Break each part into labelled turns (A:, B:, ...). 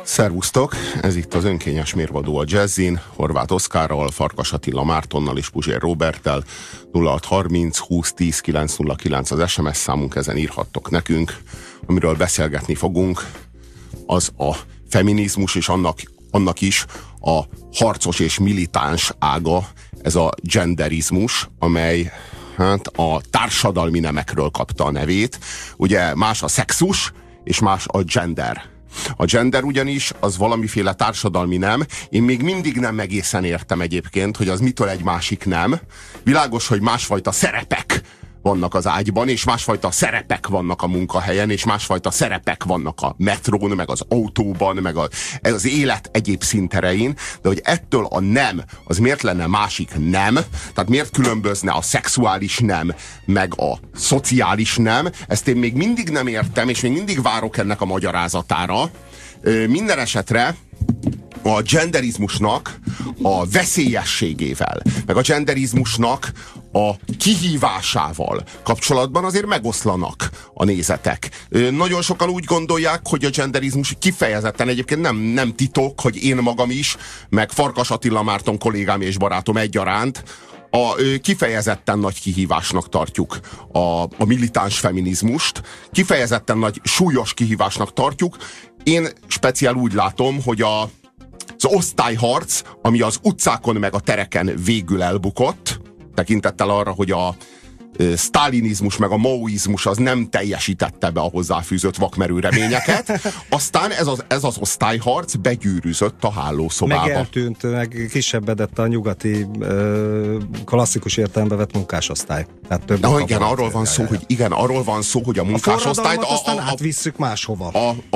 A: Szervusztok! Ez itt az önkényes mérvadó a Jazzin, Horváth Oszkárral, Farkas Attila Mártonnal és Puzsér Róberttel. 0630 20 10 909 az SMS számunk, ezen írhattok nekünk. Amiről beszélgetni fogunk, az a feminizmus, és annak is a harcos és militáns ága, ez a genderizmus, amely a társadalmi nemekről kapta a nevét. Ugye más a szexus, és más a gender. A gender ugyanis az valamiféle társadalmi nem. Én még mindig nem egészen értem egyébként, hogy az mitől egy másik nem. Világos, hogy másfajta szerepek vannak az ágyban, és másfajta szerepek vannak a munkahelyen, és másfajta szerepek vannak a metrón, meg az autóban, meg az élet egyéb színterein, de hogy ettől a nem, az miért lenne másik nem? Tehát miért különbözne a szexuális nem, meg a szociális nem? Ezt én még mindig nem értem, és még mindig várok ennek a magyarázatára. Minden esetre a genderizmusnak a veszélyességével, meg a genderizmusnak a kihívásával kapcsolatban azért megoszlanak a nézetek. Nagyon sokan úgy gondolják, hogy a genderizmus kifejezetten, egyébként nem titok, hogy én magam is, meg Farkas Attila Márton kollégám és barátom egyaránt, kifejezetten nagy kihívásnak tartjuk a militáns feminizmust, kifejezetten nagy súlyos kihívásnak tartjuk. Én speciál úgy látom, hogy az osztályharc, ami az utcákon meg a tereken végül elbukott, tekintettel arra, hogy a sztálinizmus meg a maoizmus az nem teljesítette be a hozzáfűzött vakmerő reményeket, aztán ez az osztályharc begyűrűzött a hálószobába.
B: Meg eltűnt, meg kisebbedett a nyugati klasszikus értelembe vett munkásosztály.
A: Igen, arról van szó, hogy a munkásosztályt
B: aztán átvisszük máshova.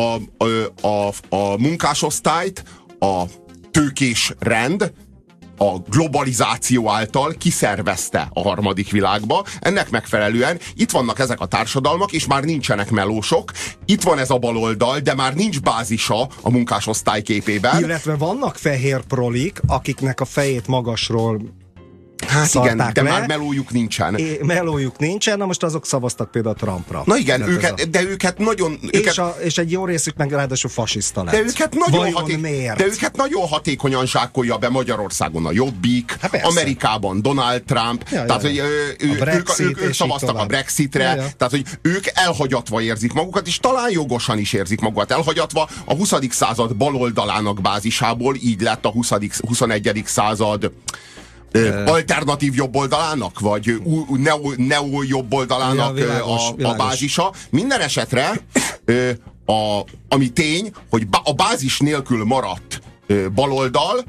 A: A munkásosztályt a tőkés rend a globalizáció által kiszervezte a harmadik világba. Ennek megfelelően itt vannak ezek a társadalmak, és már nincsenek melósok. Itt van ez a baloldal, de már nincs bázisa a munkásosztály képében.
B: Illetve vannak fehér prolik, akiknek a fejét magasról
A: igen, de
B: le.
A: már melójuk nincsen.
B: Melójuk nincsen, na most azok szavaztak például Trumpra.
A: Na igen, őket nagyon...
B: És egy jó részük meg ráadásul fasiszta lett.
A: De őket nagyon hatékonyan zsákolja be Magyarországon a Jobbik, Amerikában Donald Trump, tehát hogy ők szavaztak a Brexitre, tehát hogy ők elhagyatva érzik magukat, és talán jogosan is érzik magukat elhagyatva. A 20. század baloldalának bázisából így lett a 21. század alternatív jobboldalának, vagy neo jobboldalának a bázisa. Minden esetre ami tény, hogy a bázis nélkül maradt baloldal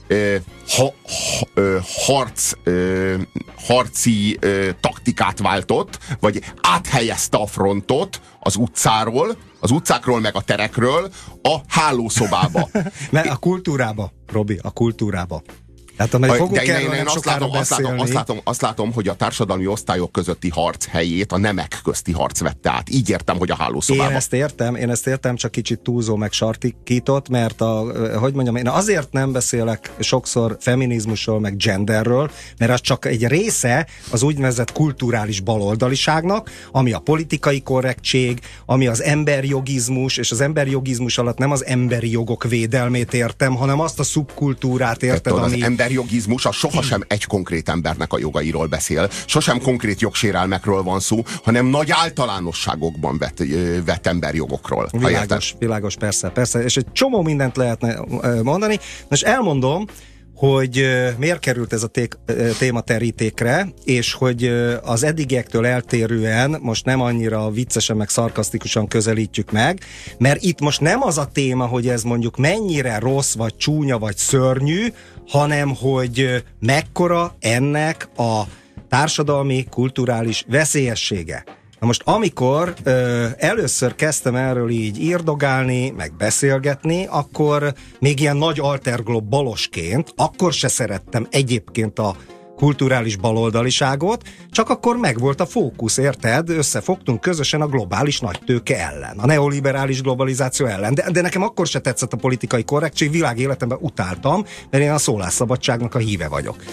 A: harci taktikát váltott, vagy áthelyezte a frontot az utcákról meg a terekről a hálószobába.
B: Mert a kultúrába, Robi, a kultúrába. Hát,
A: én azt látom, hogy a társadalmi osztályok közötti harc helyét a nemek közti harc vette át. Így értem, hogy a hálószobában.
B: Én ezt értem, csak kicsit túlzó meg sarkított, mert én azért nem beszélek sokszor feminizmusról, meg genderről, mert az csak egy része az úgynevezett kulturális baloldaliságnak, ami a politikai korrektség, ami az emberjogizmus, és az emberjogizmus alatt nem az emberi jogok védelmét értem, hanem azt a szubkultúrát érted, ami...
A: Emberjogizmus az sohasem egy konkrét embernek a jogairól beszél, sosem konkrét jogsérelmekről van szó, hanem nagy általánosságokban vett emberjogokról.
B: Világos, persze. És egy csomó mindent lehetne mondani. Most elmondom, hogy miért került ez a téma terítékre, és hogy az eddigiektől eltérően most nem annyira viccesen meg szarkasztikusan közelítjük meg, mert itt most nem az a téma, hogy ez mondjuk mennyire rossz, vagy csúnya, vagy szörnyű, hanem hogy mekkora ennek a társadalmi, kulturális veszélyessége. Na most amikor először kezdtem erről így írdogálni, meg beszélgetni, akkor még ilyen nagy alterglob balosként, akkor se szerettem egyébként a kulturális baloldaliságot, csak akkor megvolt a fókusz, érted? Összefogtunk közösen a globális nagytőke ellen, a neoliberális globalizáció ellen. De nekem akkor se tetszett a politikai korrektség, világéletemben utáltam, mert én a szólásszabadságnak a híve vagyok.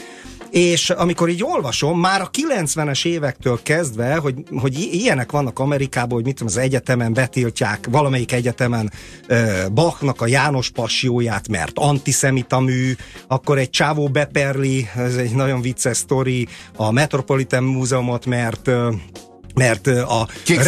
B: És amikor így olvasom, már a 90-es évektől kezdve, hogy ilyenek vannak Amerikában, hogy mit tudom, az egyetemen betiltják, valamelyik egyetemen Bachnak a János Passió-ját, mert antiszemita mű, akkor egy csávó beperli, ez egy nagyon vicces sztori, a Metropolitan Múzeumot, mert a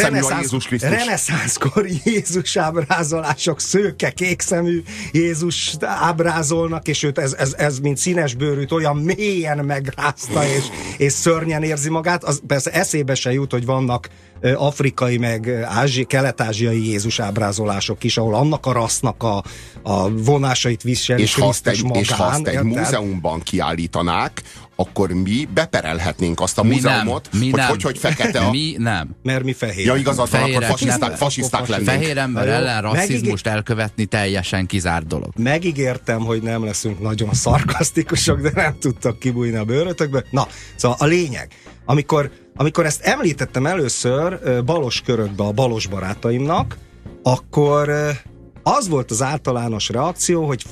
B: reneszánszkori Jézus ábrázolások szőke, kékszemű Jézus ábrázolnak, és őt ez mint színesbőrűt olyan mélyen megrázta, és szörnyen érzi magát. Az persze eszébe se jut, hogy vannak afrikai, meg kelet-ázsiai Jézus ábrázolások is, ahol annak a rassznak a vonásait viseli Krisztus magán.
A: És ha azt egy múzeumban kiállítanák, akkor mi beperelhetnénk azt a múzeumot, hogy fekete a...
C: Mi nem.
B: Mert mi fehér.
A: Ja, igazad van, akkor fasiszták lennénk.
C: Fehér ember ellen rasszizmust elkövetni teljesen kizárt dolog.
B: Megígértem, hogy nem leszünk nagyon szarkasztikusok, de nem tudtak kibújni a bőrötökbe. Na, szóval a lényeg, amikor ezt említettem először balos körökbe a balos barátaimnak, akkor az volt az általános reakció, hogy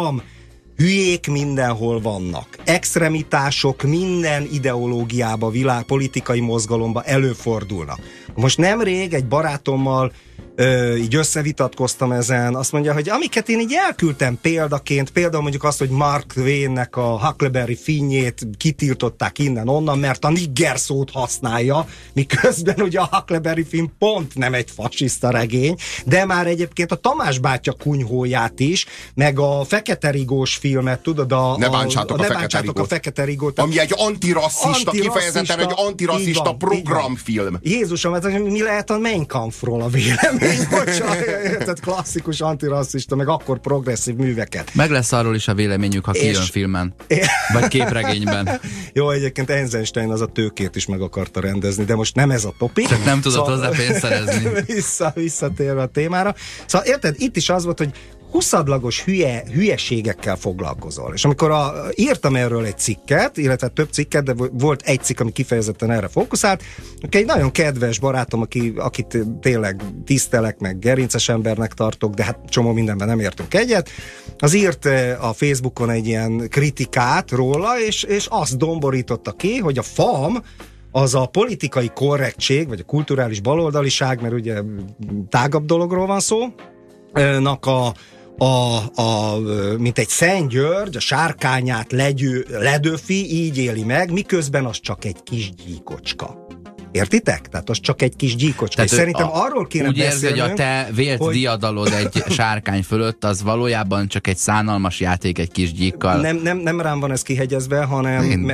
B: hülyék mindenhol vannak. Extremitások minden ideológiába, politikai mozgalomba előfordulnak. Most nemrég egy barátommal így összevitatkoztam ezen, azt mondja, hogy amiket én így elküldtem példaként, például mondjuk azt, hogy Mark Twainnek a Huckleberry Finjét kitiltották innen-onnan, mert a nigger szót használja, miközben ugye a Huckleberry Finn pont nem egy fasiszta regény, de már egyébként a Tamás bátya kunyhóját is, meg a Fekete Rigós filmet, tudod,
A: Ne bántsátok a Fekete Rigót. Ami egy antirasszista, kifejezetten egy antirasszista programfilm.
B: Jézusom, hát mi lehet a Mein Kampfról a vélemény? Tehát klasszikus antirasszista, meg akkor progresszív műveket.
C: Meg lesz arról is a véleményük, ha kijön filmen. Vagy képregényben.
B: Jó, egyébként Eisenstein az a Tőkét is meg akarta rendezni, de most nem ez a topik.
C: Csak nem tudott hozzá pénzt szerezni.
B: Visszatérve a témára. Szóval érted, itt is az volt, hogy huszadlagos hülyeségekkel foglalkozol. És amikor írtam erről egy cikket, illetve több cikket, de volt egy cikk, ami kifejezetten erre fókuszált, egy nagyon kedves barátom, akit tényleg tisztelek, meg gerinces embernek tartok, de hát csomó mindenben nem értünk egyet, az írt a Facebookon egy ilyen kritikát róla, és azt domborította ki, hogy a FAM az a politikai korrektség, vagy a kulturális baloldaliság, mert ugye tágabb dologról van szó, mint egy Szent György, a sárkányát ledöfi, így éli meg, miközben az csak egy kis gyíkocska. Értitek? Tehát az csak egy kis gyíkocska. És szerintem arról kéne
C: úgy
B: beszélnünk,
C: érzi, hogy a te vélt diadalod egy sárkány fölött, az valójában csak egy szánalmas játék egy kis gyíkkal.
B: Nem rám van ez kihegyezve, hanem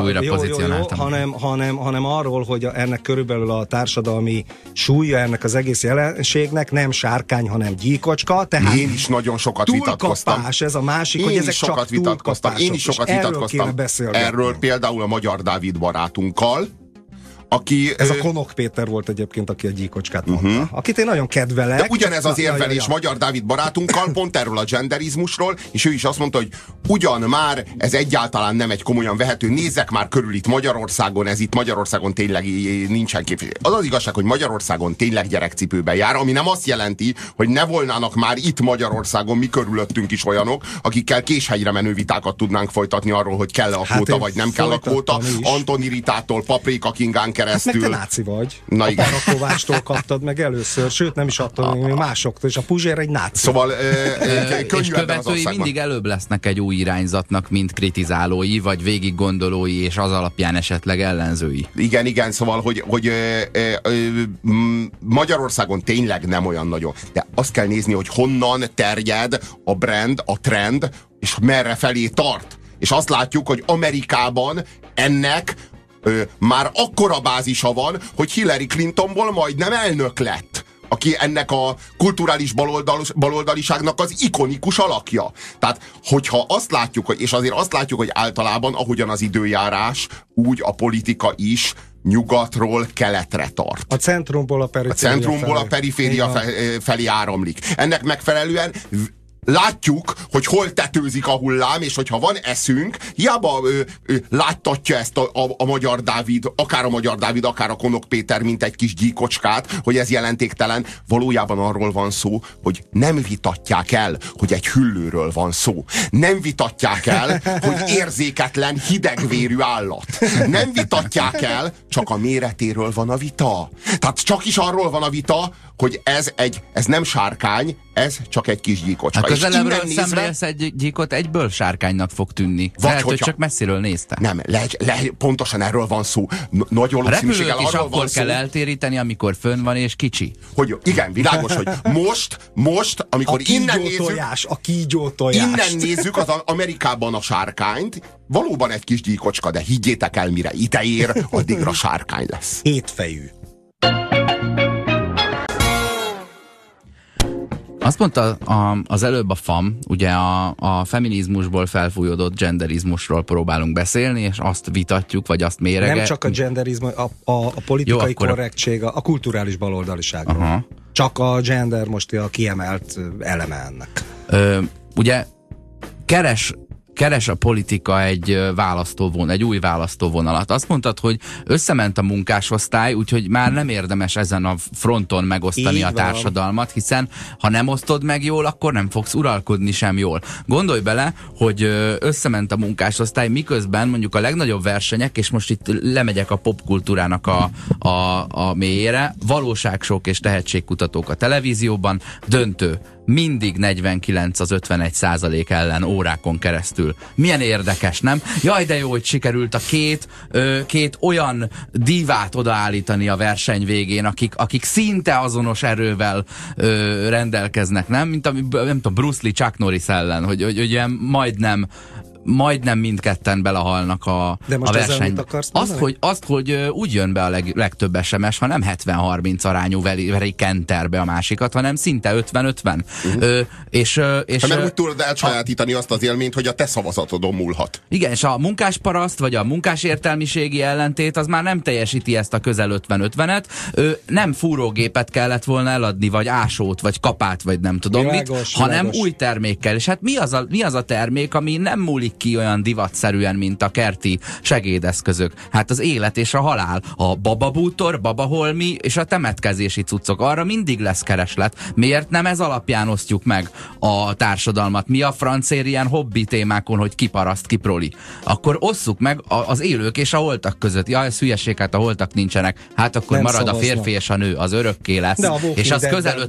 B: hanem arról, hogy ennek körülbelül a társadalmi súlya ennek az egész jelenségnek nem sárkány, hanem gyíkocska. Tehát
A: én is nagyon sokat vitatkoztam.
B: Ez a másik, hogy ezek csak túlkapások.
A: Én is sokat vitatkoztam. Erről például a Magyar Dávid barátunkkal,
B: ez a Konok Péter volt egyébként, aki a gyíkocskát mondta. Akit én nagyon kedvelek.
A: De ugyanez az érvelés Magyar Dávid barátunkkal, pont erről a genderizmusról, és ő is azt mondta, hogy ugyan már ez egyáltalán nem egy komolyan vehető, nézzek már körül itt Magyarországon, ez itt Magyarországon tényleg nincsen képviselő. Az az igazság, hogy Magyarországon tényleg gyerekcipőben jár, ami nem azt jelenti, hogy ne volnának már itt Magyarországon mi körülöttünk is olyanok, akikkel késhegyre menő vitákat tudnánk folytatni arról, hogy kell a kvóta, vagy nem kell a kvóta. Antoni Ritától Paprika Kingán keresztül.
B: Meg te náci vagy. A Parakovástól kaptad meg először, sőt nem is attól, még másoktól, és a Puzsér egy náci.
A: Szóval
C: és követői mindig előbb lesznek egy új irányzatnak, mint kritizálói, vagy végig gondolói, és az alapján esetleg ellenzői.
A: Igen, szóval, hogy Magyarországon tényleg nem olyan nagyon. De azt kell nézni, hogy honnan terjed a brand, a trend, és merre felé tart. És azt látjuk, hogy Amerikában ennek már akkora bázisa van, hogy Hillary Clintonból majdnem elnök lett, aki ennek a kulturális baloldaliságnak az ikonikus alakja. Tehát, hogyha azt látjuk, és azért azt látjuk, hogy általában, ahogyan az időjárás, úgy a politika is nyugatról keletre tart.
B: A centrumból a periféria
A: felé áramlik. Ennek megfelelően látjuk, hogy hol tetőzik a hullám, és hogyha van eszünk, hiába láttatja ezt a Magyar Dávid, akár a Magyar Dávid, akár a Konok Péter, mint egy kis gyíkocskát, hogy ez jelentéktelen. Valójában arról van szó, hogy nem vitatják el, hogy egy hüllőről van szó. Nem vitatják el, hogy érzéketlen, hidegvérű állat. Nem vitatják el, csak a méretéről van a vita. Tehát csak is arról van a vita, hogy ez nem sárkány, ez csak egy kis gyíkocska.
C: A közelebbről szemlélsz egy gyíkot, egyből sárkánynak fog tűnni. Lehet, hogy csak messziről nézte.
A: Nem, pontosan erről van szó. Nagy valószínűséggel arról van szó.
C: A repülőt is akkor kell eltéríteni, amikor fönn van és kicsi.
A: Hogy igen, világos, hogy most, amikor innen nézzük az Amerikában a sárkányt, valóban egy kis gyíkocska, de higgyétek el, mire ide ér, addigra sárkány lesz.
B: Hétfejű.
C: Azt mondta az előbb a FAM, ugye a feminizmusból felfújódott genderizmusról próbálunk beszélni, és azt vitatjuk, vagy azt mérege.
B: Nem csak a genderizmus, a politikai korrektség, a kulturális baloldaliságról. Aha. Csak a gender most a kiemelt eleme ennek.
C: Ugye keres a politika egy új választóvonalat. Azt mondtad, hogy összement a munkásosztály, úgyhogy már nem érdemes ezen a fronton megosztani a társadalmat, hiszen ha nem osztod meg jól, akkor nem fogsz uralkodni sem jól. Gondolj bele, hogy összement a munkásosztály, miközben mondjuk a legnagyobb versenyek, és most itt lemegyek a popkultúrának a mélyére, valóságsók és tehetségkutatók a televízióban, döntő. Mindig 49 az 51% ellen órákon keresztül. Milyen érdekes, nem? Jaj, de jó, hogy sikerült a két olyan divát odaállítani a verseny végén, akik szinte azonos erővel rendelkeznek, nem? Mint a Bruce Lee Chuck Norris ellen, hogy ugye majdnem mindketten belehalnak a versenybe. Azt, hogy úgy jön be a legtöbb SMS, ha nem 70-30 arányú veri kenterbe a másikat, hanem szinte 50-50.
A: Mert úgy tudod elsajátítani azt az élményt, hogy a te szavazatodon múlhat.
C: Igen, és a munkásparaszt, vagy a munkásértelmiségi ellentét, az már nem teljesíti ezt a közel 50-50-et. Nem fúrógépet kellett volna eladni, vagy ásót, vagy kapát, vagy nem tudom mit, hanem új termékkel. És hát mi az a termék, ami nem múlik ki olyan divatszerűen, mint a kerti segédeszközök? Hát az élet és a halál. A bababútor, babaholmi és a temetkezési cuccok. Arra mindig lesz kereslet. Miért nem ez alapján osztjuk meg a társadalmat? Mi a francér ilyen hobbi témákon, hogy ki paraszt, ki proli? Akkor osszuk meg az élők és a holtak között. Ja, ez hülyeség, hát a holtak nincsenek. Hát akkor nem marad szavaznak. A férfi és a nő, az örökké lesz. És az közel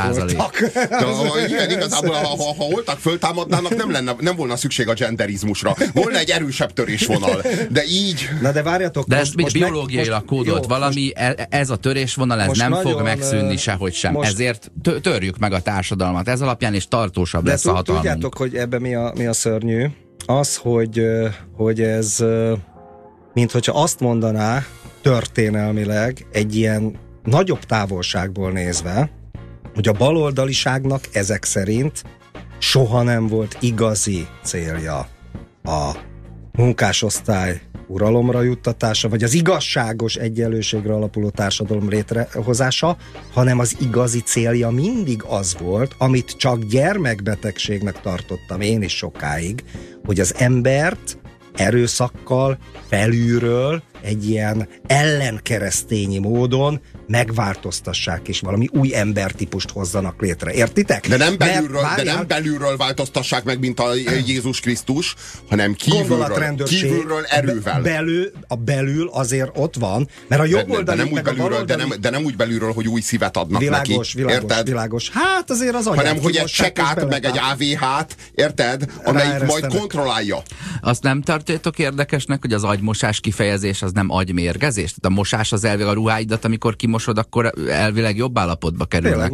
C: 50%.
A: Igen, igazából, ha holtak föltámadnának, nem volna szükség a genderizmusra. Volna egy erősebb törésvonal. De így...
B: Na de várjatok.
C: De ezt biológiailag kódolt valami, ez a törésvonal, ez nem fog megszűnni sehogy sem. Ezért törjük meg a társadalmat. Ez alapján is tartósabb lesz a hatalmunk.
B: Tudjátok, hogy ebben mi a szörnyű? Az, hogy ez mint hogyha azt mondaná történelmileg egy ilyen nagyobb távolságból nézve, hogy a baloldaliságnak ezek szerint soha nem volt igazi célja a munkásosztály uralomra juttatása, vagy az igazságos egyenlőségre alapuló társadalom létrehozása, hanem az igazi célja mindig az volt, amit csak gyermekbetegségnek tartottam én is sokáig, hogy az embert erőszakkal felülről egy ilyen ellenkeresztényi módon megváltoztassák, és valami új embertípust hozzanak létre. Értitek?
A: De nem belülről változtassák meg, mint a Jézus Krisztus, hanem kívülről erővel.
B: Belül azért ott van, mert a jobboldali...
A: De nem úgy belülről, hogy új szívet adnak neki.
B: Világos. Hát azért az agyát.
A: Hanem, hogy egy csekát, meg egy AVH-t, érted? Amelyik majd kontrollálja.
C: Azt nem tartjátok érdekesnek, hogy az agymosás kifejezés az nem agymérgezés? Tehát a mosás az elvileg a ruháidat, amikor kimosod, akkor elvileg jobb állapotba kerülnek.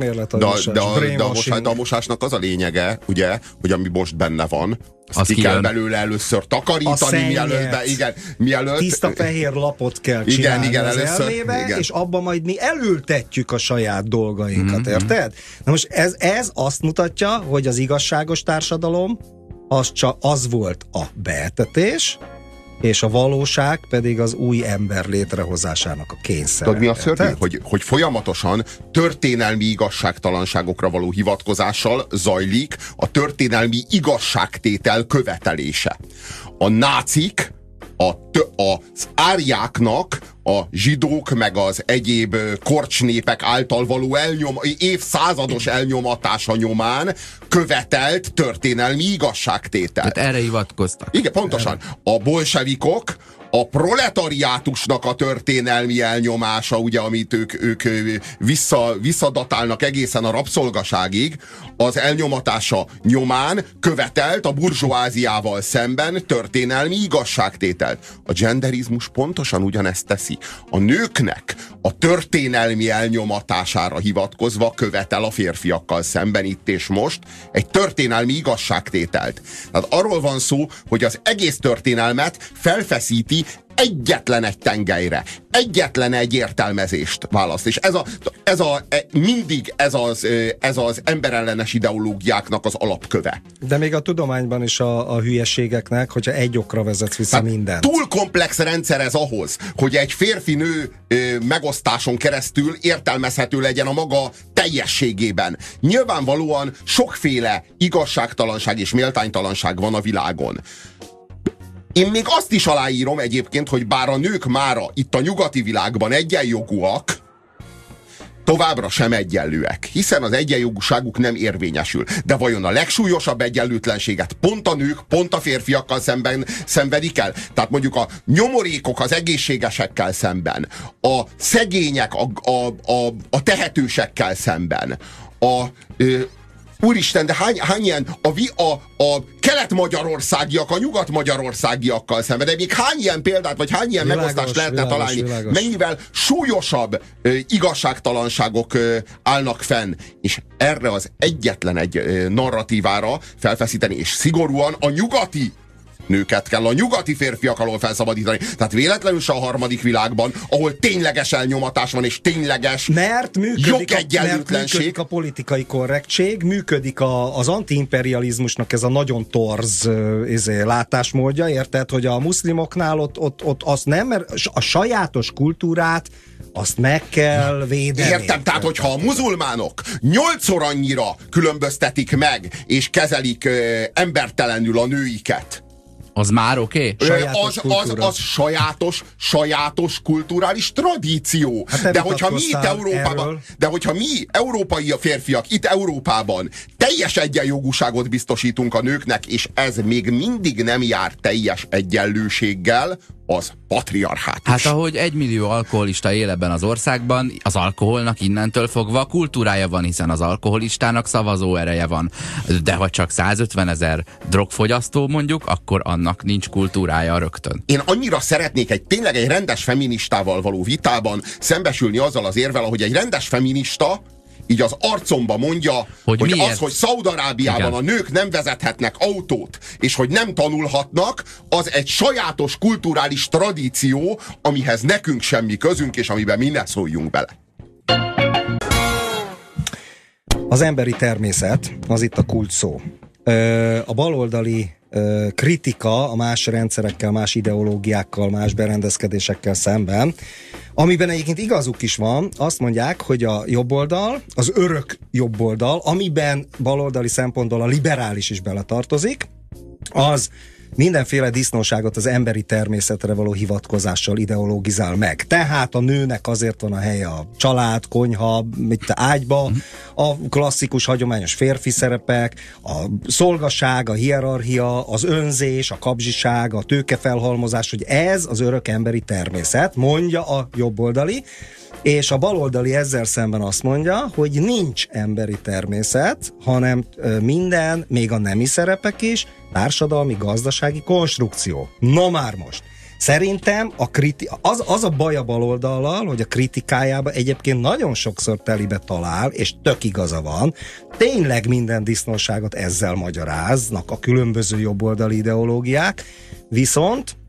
A: De a mosásnak az a lényege, ugye, hogy ami most benne van, azt ki kell belőle először takarítani, mielőtt
B: tiszta fehér lapot kell csinálni az elmébe, és abban majd mi elültetjük a saját dolgainkat, érted? Na most ez azt mutatja, hogy az igazságos társadalom az volt a beetetés, és a valóság pedig az új ember létrehozásának a kényszer.
A: Tudod, mi a szörnyű? Hogy folyamatosan történelmi igazságtalanságokra való hivatkozással zajlik a történelmi igazságtétel követelése. A nácik az árjáknak a zsidók meg az egyéb korcsnépek által való évszázados elnyomatása nyomán követelt történelmi igazságtételt.
C: Tehát erre hivatkoztak.
A: Igen, pontosan. A bolsevikok a proletariátusnak a történelmi elnyomása, ugye, amit ők visszadatálnak egészen a rabszolgaságig, az elnyomatása nyomán követelt a burzsóáziával szemben történelmi igazságtételt. A genderizmus pontosan ugyanezt teszi. A nőknek a történelmi elnyomatására hivatkozva követel a férfiakkal szemben itt és most egy történelmi igazságtételt. Tehát arról van szó, hogy az egész történelmet felfeszíti egyetlen egy tengelyre, egyetlen egy értelmezést választ. És mindig ez az emberellenes ideológiáknak az alapköve.
B: De még a tudományban is a hülyeségeknek, hogyha egy okra vezetsz vissza mindent.
A: Túl komplex rendszer ez ahhoz, hogy egy férfi-nő megosztáson keresztül értelmezhető legyen a maga teljességében. Nyilvánvalóan sokféle igazságtalanság és méltánytalanság van a világon. Én még azt is aláírom egyébként, hogy bár a nők mára itt a nyugati világban egyenjogúak, továbbra sem egyenlőek, hiszen az egyenjogúságuk nem érvényesül. De vajon a legsúlyosabb egyenlőtlenséget pont a nők, pont a férfiakkal szemben szenvedik el? Tehát mondjuk a nyomorékok az egészségesekkel szemben, a szegények a tehetősekkel szemben, úristen, de hány ilyen a kelet-magyarországiak a nyugat-magyarországiakkal szemben, de még hány ilyen példát, vagy hány ilyen megosztást lehetne találni? Mennyivel súlyosabb igazságtalanságok állnak fenn, és erre az egyetlen egy narratívára felfeszíteni, és szigorúan a nyugati nőket kell a nyugati férfiak alól felszabadítani. Tehát véletlenül se a harmadik világban, ahol tényleges elnyomatás van, és tényleges jogegyenlőtlenség.
B: A politikai korrektség, működik az antiimperializmusnak ez a nagyon torz látásmódja, érted, hogy a muszlimoknál ott azt nem, mert a sajátos kultúrát azt meg kell védeni.
A: Értem, tehát hogyha a muzulmánok 8-szor annyira különböztetik meg, és kezelik embertelenül a nőiket,
C: az már oké?
A: Az sajátos kulturális tradíció. Hát de hogyha mi európai férfiak itt Európában teljes egyenjogúságot biztosítunk a nőknek, és ez még mindig nem jár teljes egyenlőséggel, az patriarhátus.
C: Hát ahogy 1 millió alkoholista él ebben az országban, az alkoholnak innentől fogva kultúrája van, hiszen az alkoholistának szavazó ereje van. De ha csak 150 000 drogfogyasztó mondjuk, akkor annak nincs kultúrája rögtön.
A: Én annyira szeretnék tényleg egy rendes feministával való vitában szembesülni azzal az érvel, ahogy egy rendes feminista így az arcomba mondja, hogy az, hogy Szaúd-Arábiában a nők nem vezethetnek autót, és hogy nem tanulhatnak, az egy sajátos kulturális tradíció, amihez nekünk semmi közünk, és amiben mi ne szóljunk bele.
B: Az emberi természet, az itt a kulcs szó. A baloldali kritika a más rendszerekkel, más ideológiákkal, más berendezkedésekkel szemben, amiben egyébként igazuk is van, azt mondják, hogy a jobboldal, az örök jobboldal, amiben baloldali szempontból a liberális is beletartozik, az mindenféle disznóságot az emberi természetre való hivatkozással ideologizál meg. Tehát a nőnek azért van a helye a család, konyha, ágyba, a klasszikus, hagyományos férfi szerepek, a szolgaság, a hierarchia, az önzés, a kapzsiság, a tőkefelhalmozás, hogy ez az örök emberi természet, mondja a jobboldali, és a baloldali ezzel szemben azt mondja, hogy nincs emberi természet, hanem minden, még a nemi szerepek is, társadalmi, gazdasági konstrukció. Na már most. Szerintem az a baj a baloldallal, hogy a kritikájában egyébként nagyon sokszor telibe talál, és tök igaza van. Tényleg minden disznóságot ezzel magyaráznak a különböző jobboldali ideológiák, viszont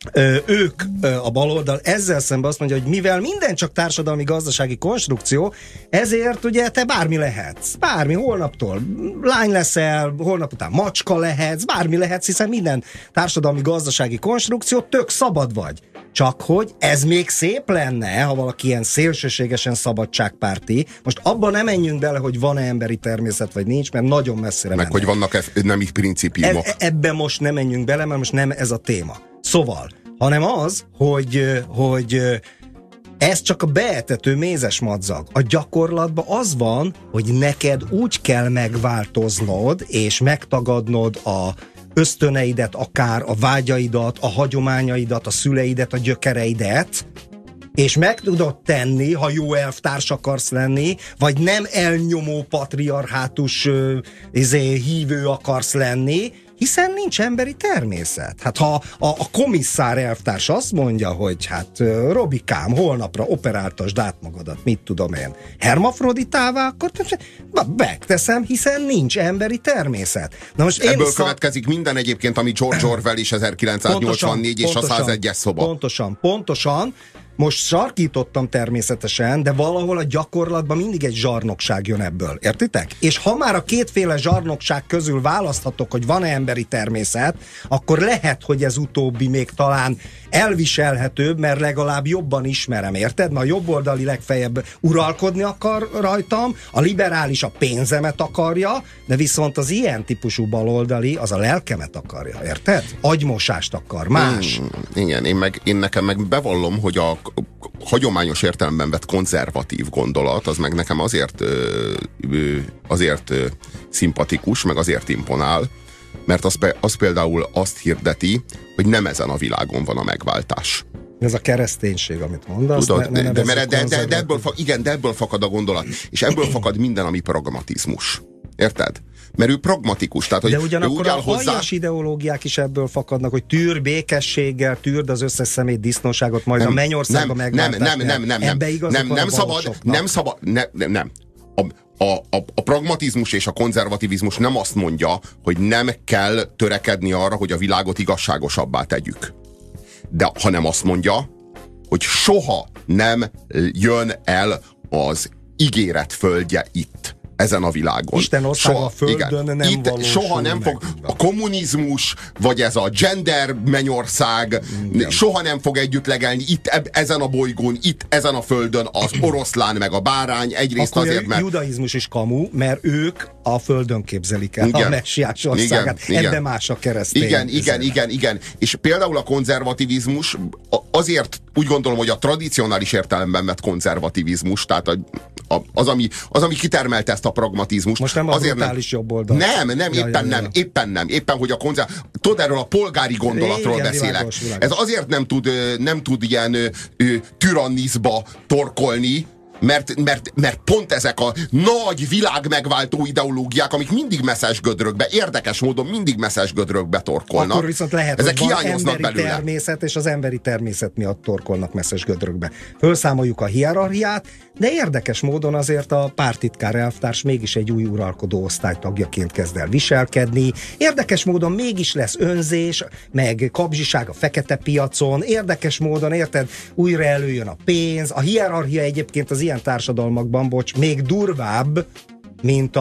B: ők, a baloldal ezzel szemben azt mondja, hogy mivel minden csak társadalmi-gazdasági konstrukció, ezért ugye te bármi lehetsz. Bármi, holnaptól lány leszel, holnap után macska lehetsz, bármi lehetsz, hiszen minden társadalmi-gazdasági konstrukció, tök szabad vagy. Csak hogy ez még szép lenne, ha valaki ilyen szélsőségesen szabadságpárti. Most abban nem menjünk bele, hogy van-e emberi természet, vagy nincs, mert nagyon messzire
A: meg hogy vannak nemi principiumok.
B: Ebben most nem menjünk bele, mert most nem ez a téma. Szóval, hanem az, hogy ez csak a beetető mézes madzag. A gyakorlatban az van, hogy neked úgy kell megváltoznod, és megtagadnod a ösztöneidet, akár a vágyaidat, a hagyományaidat, a szüleidet, a gyökereidet, és meg tudod tenni, ha jó elvtárs akarsz lenni, vagy nem elnyomó patriarhátus hívő akarsz lenni, hiszen nincs emberi természet. Hát ha a komisszár elvtárs azt mondja, hogy hát Robikám, holnapra operáltasd át magadat, mit tudom én, hermafroditává, akkor megteszem, hiszen nincs emberi természet. Na most
A: ebből következik minden egyébként, ami George Orwell is 1984 és a 101-es szoba.
B: Pontosan. Most sarkítottam természetesen, de valahol a gyakorlatban mindig egy zsarnokság jön ebből. Értitek? És ha már a kétféle zsarnokság közül választhatok, hogy van-e emberi természet, akkor lehet, hogy ez utóbbi még talán elviselhetőbb, mert legalább jobban ismerem, érted? Mert a jobboldali legfeljebb uralkodni akar rajtam, a liberális a pénzemet akarja, de viszont az ilyen típusú baloldali az a lelkemet akarja, érted? Agymosást akar, más.
A: Igen, én nekem meg bevallom, hogy a hagyományos értelemben vett konzervatív gondolat, az meg nekem azért szimpatikus, meg azért imponál, mert az például azt hirdeti, hogy nem ezen a világon van a megváltás.
B: Ez a kereszténység, amit mondasz.
A: Tudod, de ebből fakad a gondolat. És ebből fakad minden, ami pragmatizmus. Érted? Mert ő pragmatikus. Tehát, hogy
B: de ugyanakkor a
A: hozzá...
B: aljas ideológiák is ebből fakadnak, hogy tűr békességgel, tűrd az összes szemét disznóságot, majd a mennyországba megváltatni.
A: Nem szabad. A pragmatizmus és a konzervativizmus nem azt mondja, hogy nem kell törekedni arra, hogy a világot igazságosabbá tegyük. Hanem azt mondja, hogy soha nem jön el az ígéret földje itt, ezen a világon.
B: Isten országa a földön nem
A: itt
B: valósul
A: soha nem fog a kommunizmus, vagy ez a gender mennyország soha nem fog együtt legelni itt ezen a bolygón, itt ezen a földön az oroszlán meg a bárány, egyrészt
B: akkor
A: azért, mert...
B: a judaizmus is kamu, mert ők a földön képzelik el a messiás országát. Ebben más a keresztény.
A: Igen. És például a konzervativizmus azért úgy gondolom, hogy a tradicionális értelemben vett konzervativizmus, tehát az, ami kitermelte ezt a pragmatizmust.
B: Most nem a brutális jobb oldal.
A: Éppen nem. Éppen, hogy tudod, erről a polgári gondolatról beszélek.
B: Világos.
A: Ez azért nem tud ilyen türannizba torkolni, mert pont ezek a nagy világ megváltó ideológiák, amik mindig messzes gödrökbe, érdekes módon mindig messzes gödrökbe torkolnak.
B: Akkor viszont lehet,
A: ezek
B: hogy van
A: hiányoznak
B: emberi
A: belőle.
B: természet, és az emberi természet miatt torkolnak messzes gödrökbe. Fölszámoljuk a hierarchiát, de érdekes módon azért a pártitkár elvtárs mégis egy új uralkodó osztály tagjaként kezd el viselkedni. Érdekes módon mégis lesz önzés, meg kapzsiság a fekete piacon. Érdekes módon, érted, újra előjön a pénz. A hierarchia egyébként az ilyen társadalmakban, még durvább, mint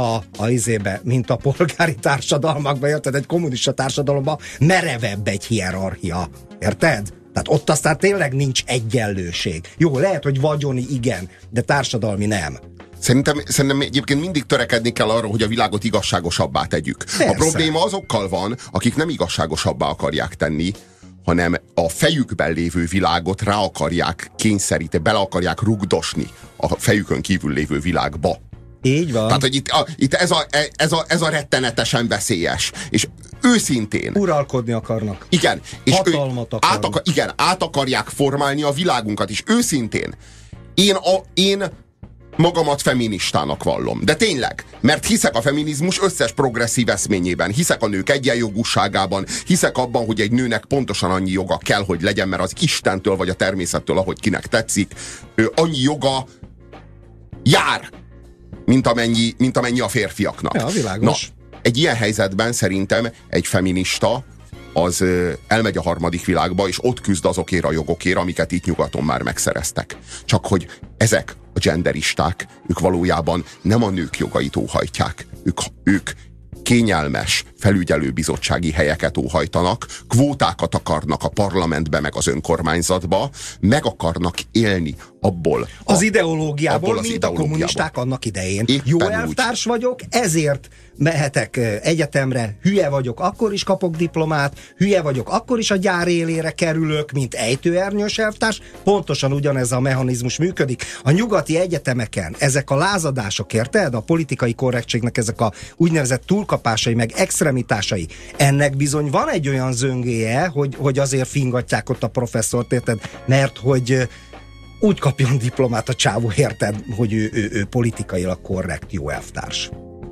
B: a polgári társadalmakban, érted? Egy kommunista társadalomban merevebb egy hierarchia. Érted? Tehát ott aztán tényleg nincs egyenlőség. Jó, lehet, hogy vagyoni igen, de társadalmi nem.
A: Szerintem egyébként mindig törekedni kell arra, hogy a világot igazságosabbá tegyük.
B: Persze.
A: A probléma azokkal van, akik nem igazságosabbá akarják tenni, hanem a fejükben lévő világot rá akarják kényszeríteni, bele akarják rugdosni a fejükön kívül lévő világba.
B: Így van.
A: Tehát, hogy itt ez a rettenetesen veszélyes. És őszintén...
B: Uralkodni akarnak.
A: Igen. És
B: hatalmat akarnak.
A: át akarják formálni a világunkat. És őszintén, én magamat feministának vallom. De tényleg, mert hiszek a feminizmus összes progresszív eszményében, hiszek a nők egyenjogúságában, hiszek abban, hogy egy nőnek pontosan annyi joga kell, hogy legyen, mert az Istentől vagy a természettől, ahogy kinek tetszik, annyi joga jár, mint amennyi a férfiaknak.
B: Ja, világos.
A: Na, egy ilyen helyzetben szerintem egy feminista az elmegy a harmadik világba, és ott küzd azokért a jogokért, amiket itt nyugaton már megszereztek. Csak hogy ezek a genderisták, ők valójában nem a nők jogait óhajtják. Ők kényelmes felügyelőbizottsági helyeket óhajtanak, kvótákat akarnak a parlamentbe, meg az önkormányzatba, meg akarnak élni abból
B: az ideológiából, mint a kommunisták annak idején.
A: Éppen
B: jó elvtárs vagyok, ezért mehetek egyetemre, hülye vagyok, akkor is kapok diplomát, hülye vagyok, akkor is a gyár élére kerülök, mint ejtőernyős elvtárs. Pontosan ugyanez a mechanizmus működik. A nyugati egyetemeken ezek a lázadások, érted? A politikai korrektségnek ezek a úgynevezett túlkapásai, meg extremitásai. Ennek bizony van egy olyan zöngéje, hogy azért fingatják ott a professzort, érted? Mert hogy úgy kapjon diplomát a csávó, érted, hogy ő politikailag korrekt jó elvtárs.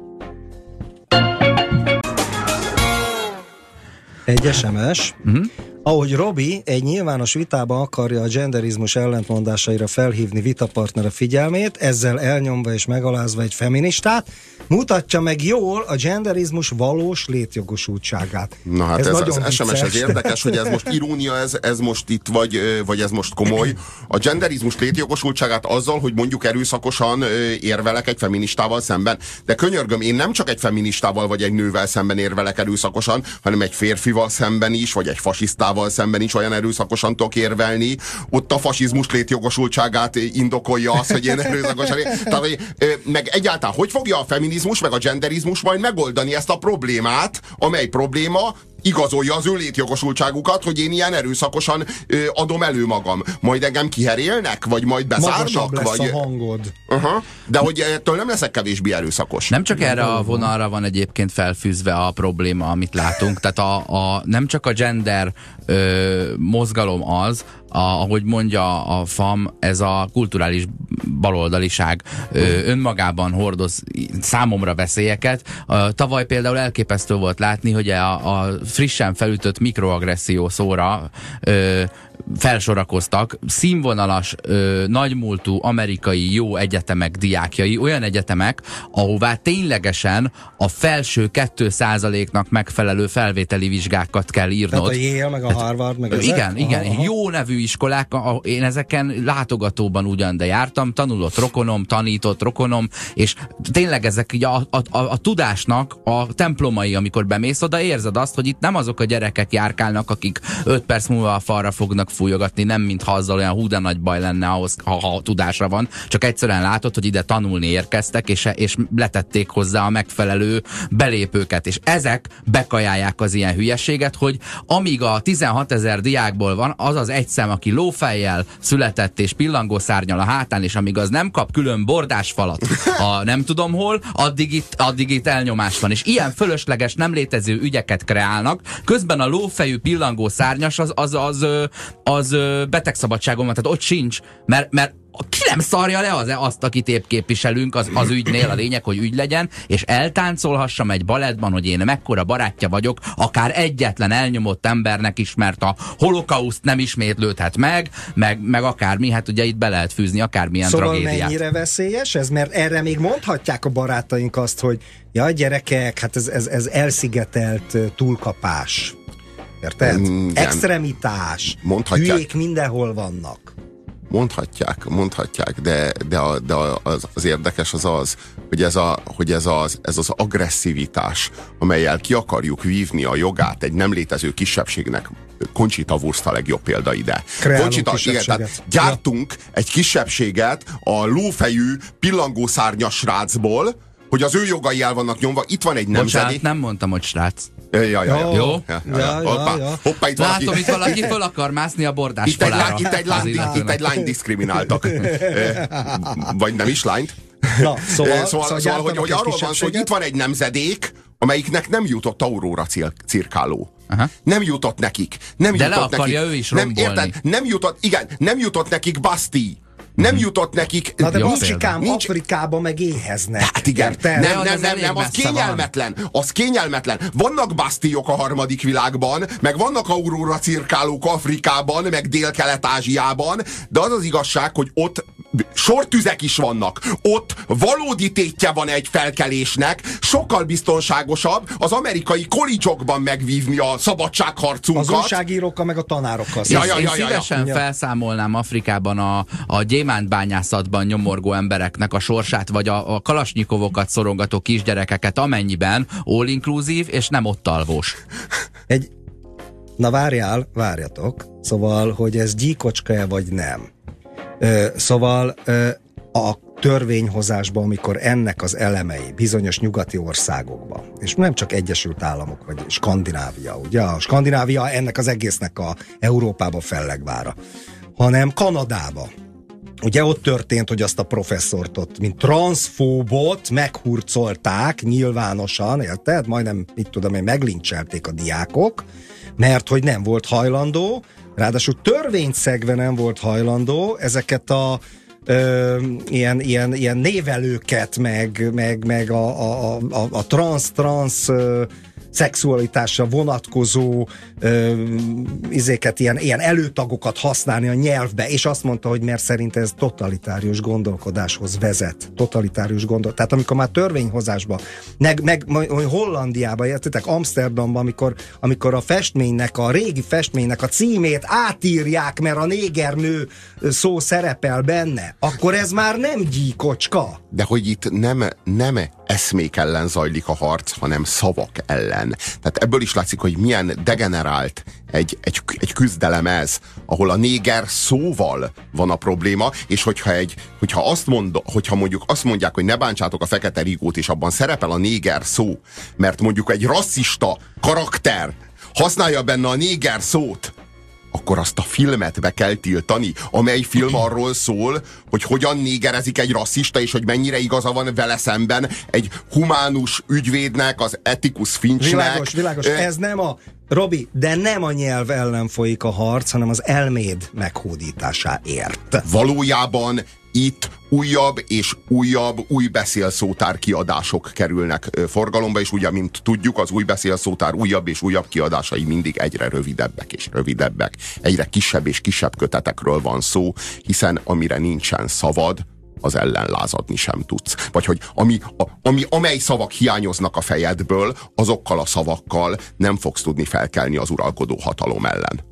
B: Egy SMS. Ahogy Robi egy nyilvános vitában akarja a genderizmus ellentmondásaira felhívni vitapartnere figyelmét, ezzel elnyomva és megalázva egy feministát, mutatja meg jól a genderizmus valós létjogosultságát.
A: Na hát ez SMS, ez érdekes, hogy ez most irónia, ez most itt, vagy ez most komoly. A genderizmus létjogosultságát azzal, hogy mondjuk erőszakosan érvelek egy feministával szemben. De könyörgöm, én nem csak egy feministával vagy egy nővel szemben érvelek erőszakosan, hanem egy férfival szemben is, vagy egy fasisztával szemben is olyan erőszakosan tudok érvelni. Ott a fasizmus létjogosultságát indokolja az, hogy én erőszakosan tehát, meg egyáltalán, hogy fogja a feminizmus meg a genderizmus majd megoldani ezt a problémát, amely probléma igazolja az ő létjogosultságukat, hogy én ilyen erőszakosan adom elő magam. Majd engem kiherélnek? Vagy majd bezárnak?
B: Magasabb lesz
A: vagy
B: a hangod.
A: De hogy ettől nem leszek kevésbé erőszakos.
C: Nem csak erre a vonalra van egyébként felfűzve a probléma, amit látunk. Tehát nem csak a gender mozgalom az, ahogy mondja a FAM, ez a kulturális baloldaliság önmagában hordoz számomra veszélyeket. Tavaly például elképesztő volt látni, hogy a frissen felütött mikroagresszió szóra felsorakoztak színvonalas, nagymúltú amerikai jó egyetemek diákjai, olyan egyetemek, ahová ténylegesen a felső 2%-nak megfelelő felvételi vizsgákat kell írnod.
B: Tehát a Yale, meg a Harvard, meg ezek?
C: Igen. Jó nevű iskolák, én ezeken látogatóban ugyan, de jártam, tanulott rokonom, tanított rokonom, és tényleg ezek így a tudásnak a templomai, amikor bemész oda, érzed azt, hogy itt nem azok a gyerekek járkálnak, akik 5 perc múlva a falra fognak fújogatni, nem mintha azzal olyan hú de nagy baj lenne ahhoz, ha tudásra van, csak egyszerűen látod, hogy ide tanulni érkeztek, és letették hozzá a megfelelő belépőket, és ezek bekajálják az ilyen hülyeséget, hogy amíg a 16 000 diákból van az az egy szem, aki lófejjel született és pillangószárnyal a hátán, és amíg az nem kap külön bordásfalat a nem tudom hol, addig itt elnyomás van, és ilyen fölösleges, nem létező ügyeket kreálnak, közben a lófejű pillangószárnyas az betegszabadságon van, tehát ott sincs, mert ki nem szarja le azt, akit épp képviselünk az ügynél, a lényeg, hogy ügy legyen, és eltáncolhassam egy balettban, hogy én mekkora barátja vagyok, akár egyetlen elnyomott embernek is, mert a holokauszt nem ismétlődhet meg akármi, hát ugye itt be lehet fűzni akármilyen tragédiát.
B: Szóval mennyire veszélyes ez? Mert erre még mondhatják a barátaink azt, hogy ja, gyerekek, hát ez elszigetelt túlkapás. Érted? Extremitás. Hülyék mindenhol vannak.
A: Mondhatják, de az érdekes az, hogy ez az agresszivitáás, amellyel ki akarjuk vívni a jogát egy nem létező kisebbségnek. Conchita Wurst a legjobb példa ide. Tehát gyártunk egy kisebbséget a lófejű, pillangószárnyas srácból, hogy az ő jogai el vannak nyomva. Itt van egy nemzedék.
C: Bocsánat, nem mondtam, hogy srác.
A: Jó.
C: Hoppá, itt látom, itt valaki föl akar mászni a bordás falára.
A: Itt egy lány diszkrimináltak. Vagy nem is lányt.
B: Na, szóval
A: hogy arról van szó, hogy itt van egy nemzedék, amelyiknek nem jutott Aurora cirkáló. Aha. Nem jutott nekik.
C: De le akarja ő is rombolni.
A: Nem jutott nekik Basti. Nem jutott nekik.
B: Na de Bocsikám, Afrikában meg éheznek.
A: Hát igen. Nem, az kényelmetlen. Vannak basztiók a harmadik világban, meg vannak Aurora cirkálók Afrikában, meg Dél-Kelet-Ázsiában, de az az igazság, hogy ott sortüzek is vannak. Ott valódi tétje van egy felkelésnek, sokkal biztonságosabb az amerikai college-okban megvívni a szabadságharcunkat.
B: Az újságírókkal meg a tanárokkal.
C: Én szívesen felszámolnám Afrikában a gyémántbányászatban nyomorgó embereknek a sorsát, vagy a kalasnyikovokat szorongató kisgyerekeket, amennyiben all-inclusive és nem ott alvós.
B: Na várjatok. Szóval, hogy ez gyíkocska-e vagy nem. Szóval a törvényhozásban, amikor ennek az elemei bizonyos nyugati országokban, és nem csak Egyesült Államok, vagy Skandinávia, ugye? A Skandinávia ennek az egésznek a Európába fellegvára, hanem Kanadába. Ugye ott történt, hogy azt a professzort ott, mint transzfóbot meghurcolták nyilvánosan, érted? Majdnem, mit tudom én, meglincselték a diákok, mert hogy nem volt hajlandó, ráadásul törvényszegve nem volt hajlandó ezeket a ilyen névelőket, meg a transz szexualitásra vonatkozó ilyen előtagokat használni a nyelvbe, és azt mondta, hogy mert szerint ez totalitárius gondolkodáshoz vezet. Tehát amikor már törvényhozásban, meg Hollandiában, értitek, Amsterdamban, amikor a régi festménynek a címét átírják, mert a négernő szó szerepel benne, akkor ez már nem gyíkocska.
A: De hogy itt nem eszmék ellen zajlik a harc, hanem szavak ellen. Tehát ebből is látszik, hogy milyen degenerált egy küzdelem ez, ahol a néger szóval van a probléma, és hogyha mondjuk azt mondják, hogy ne bántsátok a fekete rigót, és abban szerepel a néger szó, mert mondjuk egy rasszista karakter használja benne a néger szót, akkor azt a filmet be kell tiltani, amely film arról szól, hogy hogyan négerezik egy rasszista, és hogy mennyire igaza van vele szemben egy humánus ügyvédnek, az etikus Finchnek.
B: Világos. Ez nem Robi, de nem a nyelv ellen folyik a harc, hanem az elméd meghódításáért.
A: Valójában itt újabb és újabb új beszélszótár kiadások kerülnek forgalomba, és ugye, mint tudjuk, az új beszélszótár újabb és újabb kiadásai mindig egyre rövidebbek és rövidebbek. Egyre kisebb és kisebb kötetekről van szó, hiszen amire nincsen szavad, az ellen lázadni sem tudsz. Vagy hogy amely szavak hiányoznak a fejedből, azokkal a szavakkal nem fogsz tudni felkelni az uralkodó hatalom ellen.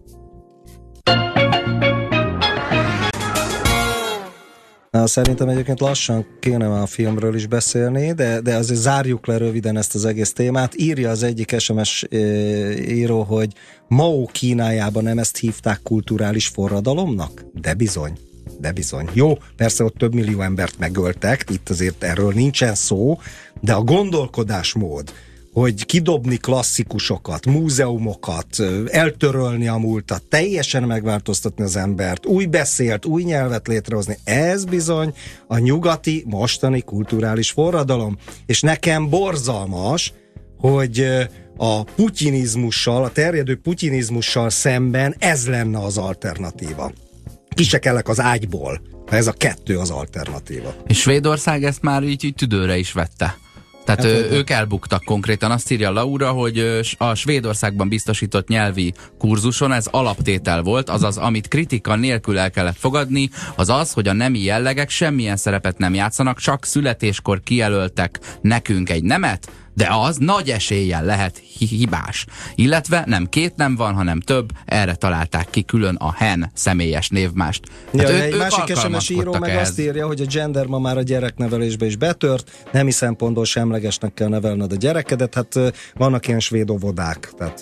B: Szerintem egyébként lassan kéne már a filmről is beszélni, de azért zárjuk le röviden ezt az egész témát. Írja az egyik SMS író, hogy Mao Kínájában nem ezt hívták kulturális forradalomnak? De bizony. Jó, persze ott több millió embert megöltek, itt azért erről nincsen szó, de a gondolkodásmód, hogy kidobni klasszikusokat, múzeumokat, eltörölni a múltat, teljesen megváltoztatni az embert, új beszélt, új nyelvet létrehozni, ez bizony a nyugati, mostani kulturális forradalom. És nekem borzalmas, hogy a putyinizmussal, a terjedő putyinizmussal szemben ez lenne az alternatíva. Ki se kellek az ágyból, ez a kettő az alternatíva.
C: És Svédország ezt már így tüdőre is vette. Tehát ők elbuktak konkrétan. Azt írja Laura, hogy a Svédországban biztosított nyelvi kurzuson ez alaptétel volt, azaz amit kritika nélkül el kellett fogadni, az az, hogy a nemi jellegek semmilyen szerepet nem játszanak, csak születéskor kijelöltek nekünk egy nemet, de az nagy eséllyel lehet hibás. Illetve nem két nem van, hanem több, erre találták ki külön a hen személyes névmást.
B: Ja, egy másik SMS író meg azt írja, hogy a gender ma már a gyereknevelésbe is betört, nemi szempontból semlegesnek kell nevelned a gyerekedet, hát vannak ilyen svéd óvodák. Tehát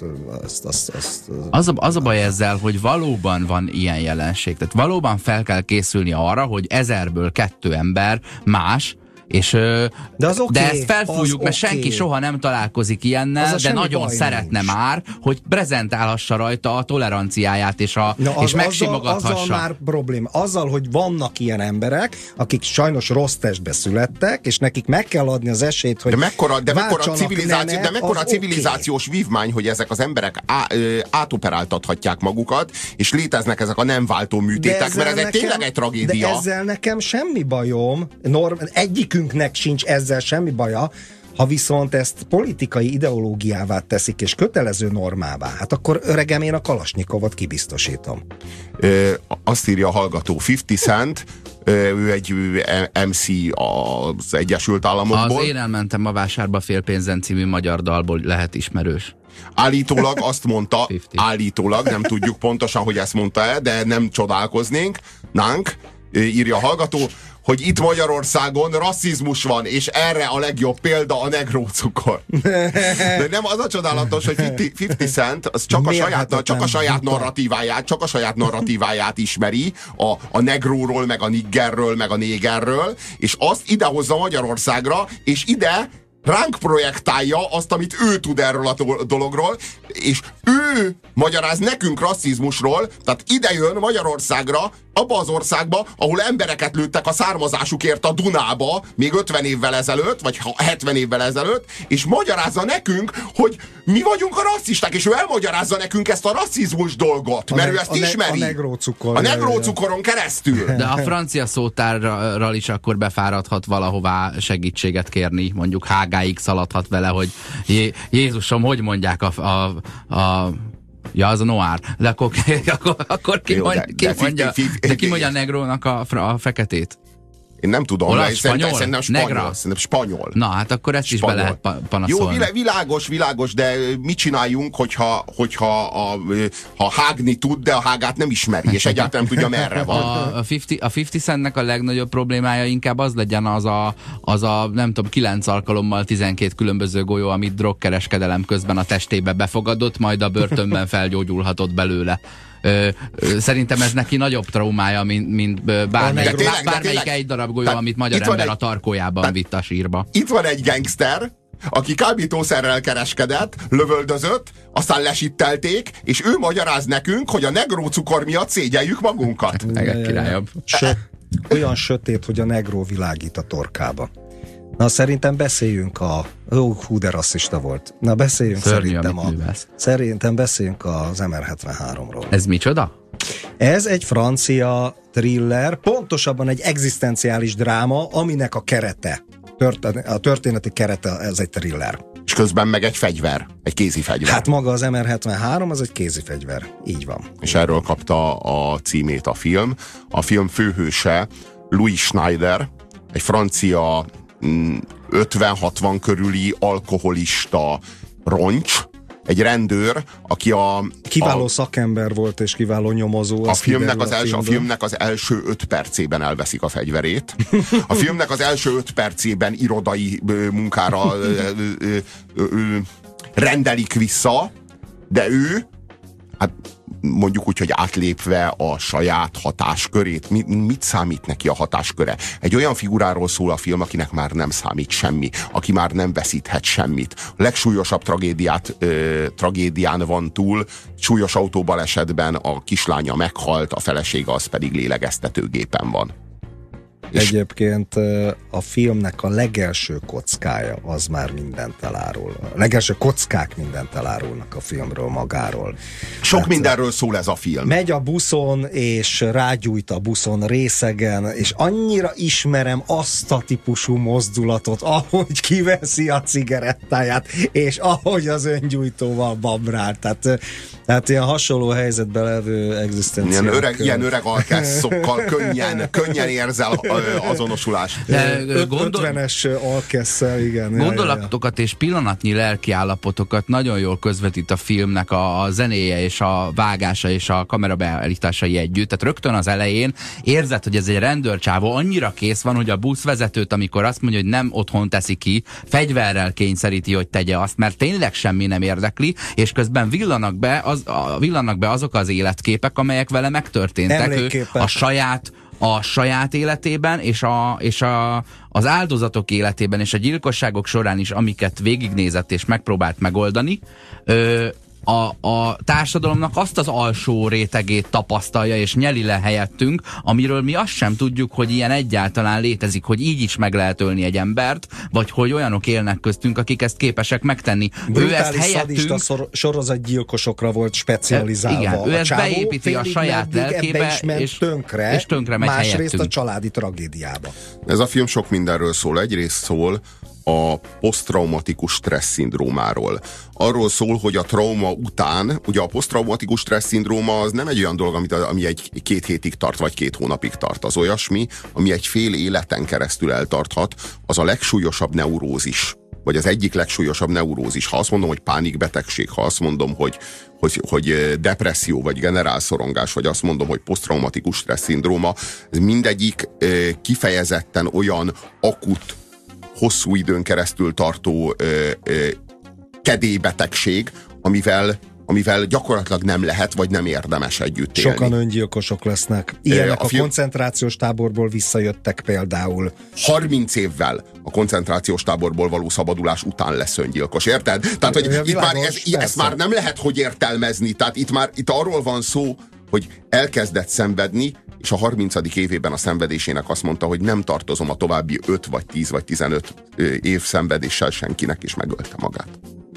C: az a baj ezzel, hogy valóban van ilyen jelenség. Tehát valóban fel kell készülni arra, hogy 1000-ből 2 ember más, és, de ezt felfújjuk, mert senki soha nem találkozik ilyennel, de nagyon szeretne már, hogy prezentálhassa rajta a toleranciáját, és megsimogathassa.
B: Azzal már probléma. Azzal, hogy vannak ilyen emberek, akik sajnos rossz testbe születtek, és nekik meg kell adni az esélyt, hogy
A: de mekkora civilizációs vívmány, hogy ezek az emberek átoperáltathatják magukat, és léteznek ezek a nem váltó műtétek, mert ez tényleg egy tragédia.
B: De ezzel nekem semmi bajom. Egyikünknek sincs ezzel semmi baja, ha viszont ezt politikai ideológiává teszik, és kötelező normává, hát akkor öregem, én a kalasnyikovot kibiztosítom.
A: Azt írja a hallgató, 50 Cent ő egy MC az Egyesült Államokból.
C: Az Én elmentem a vásárba fél pénzen című magyar dalból lehet ismerős.
A: Állítólag azt mondta,
C: 50.
A: állítólag, nem tudjuk pontosan, hogy ezt mondta-e, de nem csodálkoznénk, írja a hallgató, hogy itt Magyarországon rasszizmus van, és erre a legjobb példa a negrócukor. De nem az a csodálatos, hogy 50 Cent az csak a saját narratíváját ismeri a negróról, meg a niggerről, meg a négerről, és azt idehozza Magyarországra, és ide ránk projektálja azt, amit ő tud erről a dologról, és ő magyaráz nekünk rasszizmusról, tehát ide jön Magyarországra, abba az országba, ahol embereket lőttek a származásukért a Dunába, még 50 évvel ezelőtt, vagy 70 évvel ezelőtt, és magyarázza nekünk, hogy mi vagyunk a rasszisták, és ő elmagyarázza nekünk ezt a rasszizmus dolgot, mert ő ezt ismeri. A negrócukoron keresztül.
C: De a francia szótárral is akkor befáradhat valahová segítséget kérni, mondjuk Hágáig szaladhat vele, hogy Jézusom, hogy mondják ja, az a noir. De akkor ki mondja a negrónak a feketét?
A: Én nem tudom.
C: Olasz,
A: szerintem spanyol.
C: Na, hát akkor ezt spanyol. Is be lehet panaszolni.
A: Jó, világos, de mit csináljunk, hogyha hágni tud, de a hágát nem ismeri, és egyáltalán nem tudja, merre van.
C: A 50 Centnek a legnagyobb problémája inkább az legyen az a nem tudom, 9 alkalommal 12 különböző golyó, amit drogkereskedelem közben a testébe befogadott, majd a börtönben felgyógyulhatott belőle. Szerintem ez neki nagyobb traumája, mint bármelyik egy darab golyó, amit magyar ember a tarkójában vitt a sírba.
A: Itt van egy gangster, aki kábítószerrel kereskedett, lövöldözött, aztán lesittelték, és ő magyaráz nekünk, hogy a negrócukor miatt szégyeljük magunkat.
C: Királyabb.
B: Olyan sötét, hogy a negró világít a torkába. Na, szerintem beszéljünk hú, de rasszista volt. Na, beszéljünk szerintem beszéljünk az MR73-ról.
C: Ez micsoda?
B: Ez egy francia thriller, pontosabban egy egzisztenciális dráma, aminek a kerete, a történeti kerete, ez egy thriller.
A: És közben meg egy fegyver, egy kézi fegyver.
B: Hát maga az MR73, az egy kézi fegyver. Így van.
A: És erről kapta a címét a film. A film főhőse Louis Schneider, egy francia 50-60 körüli alkoholista roncs, egy rendőr, aki
B: kiváló szakember volt és kiváló nyomozó.
A: A filmnek az első 5 percében elveszik a fegyverét. A filmnek az első 5 percében irodai munkára rendelik vissza, de ő, hát mondjuk úgy, hogy átlépve a saját hatáskörét. Mit számít neki a hatásköre? Egy olyan figuráról szól a film, akinek már nem számít semmi, aki már nem veszíthet semmit. A legsúlyosabb tragédián van túl, súlyos autóbalesetben a kislánya meghalt, a felesége az pedig lélegeztetőgépen van.
B: Egyébként a filmnek a legelső kockája az már mindent elárul. A legelső kockák mindent elárulnak a filmről magáról.
A: Sok mindenről szól ez a film.
B: Megy a buszon, és rágyújt a buszon részegen, és annyira ismerem azt a típusú mozdulatot, ahogy kiveszi a cigarettáját, és ahogy az öngyújtóval babrál. Tehát ilyen hasonló helyzetben levő egzisztenciák.
A: Ilyen öreg alkesszokkal könnyen érzel azonosulás.
B: 50-es alkesszel, igen.
C: Gondolatokat és pillanatnyi lelkiállapotokat nagyon jól közvetít a filmnek a zenéje és a vágása és a kamerabeállításai együtt. Tehát rögtön az elején érzed, hogy ez egy rendőrcsávó annyira kész van, hogy a buszvezetőt, amikor azt mondja, hogy nem otthon teszi ki, fegyverrel kényszeríti, hogy tegye azt, mert tényleg semmi nem érdekli, és közben villanak be azok az életképek, amelyek vele megtörténtek. Ő a saját életében, és az áldozatok életében, és a gyilkosságok során is, amiket végignézett és megpróbált megoldani, a társadalomnak azt az alsó rétegét tapasztalja és nyeli le helyettünk, amiről mi azt sem tudjuk, hogy ilyen egyáltalán létezik, hogy így is meg lehet ölni egy embert, vagy hogy olyanok élnek köztünk, akik ezt képesek megtenni.
B: Brutális szadista sorozatgyilkosokra volt specializálva.
C: Igen, ő ezt beépíti a saját lelkébe, és tönkre megy
B: másrészt
C: helyettünk.
B: A családi tragédiába.
A: Ez a film sok mindenről szól. Egyrészt szól a posztraumatikus stressz szindrómáról. Arról szól, hogy a trauma után, ugye a posztraumatikus stressz szindróma az nem egy olyan dolog, ami két hétig tart, vagy 2 hónapig tart. Az olyasmi, ami egy fél életen keresztül eltarthat, az a legsúlyosabb neurózis, vagy az egyik legsúlyosabb neurózis. Ha azt mondom, hogy pánikbetegség, ha azt mondom, hogy depresszió, vagy generálszorongás, vagy azt mondom, hogy posztraumatikus stressz szindróma, ez mindegyik kifejezetten olyan akut, hosszú időn keresztül tartó kedélybetegség, amivel gyakorlatilag nem lehet, vagy nem érdemes együtt élni.
B: Sokan öngyilkosok lesznek. Ilyenek a koncentrációs táborból visszajöttek például.
A: 30 évvel a koncentrációs táborból való szabadulás után lesz öngyilkos, érted? Tehát, hogy itt már ezt már nem lehet hogy értelmezni. Tehát itt arról van szó, hogy elkezdett szenvedni, és a 30. évében a szenvedésének azt mondta, hogy nem tartozom a további 5 vagy 10 vagy 15 év szenvedéssel senkinek, és megölte magát.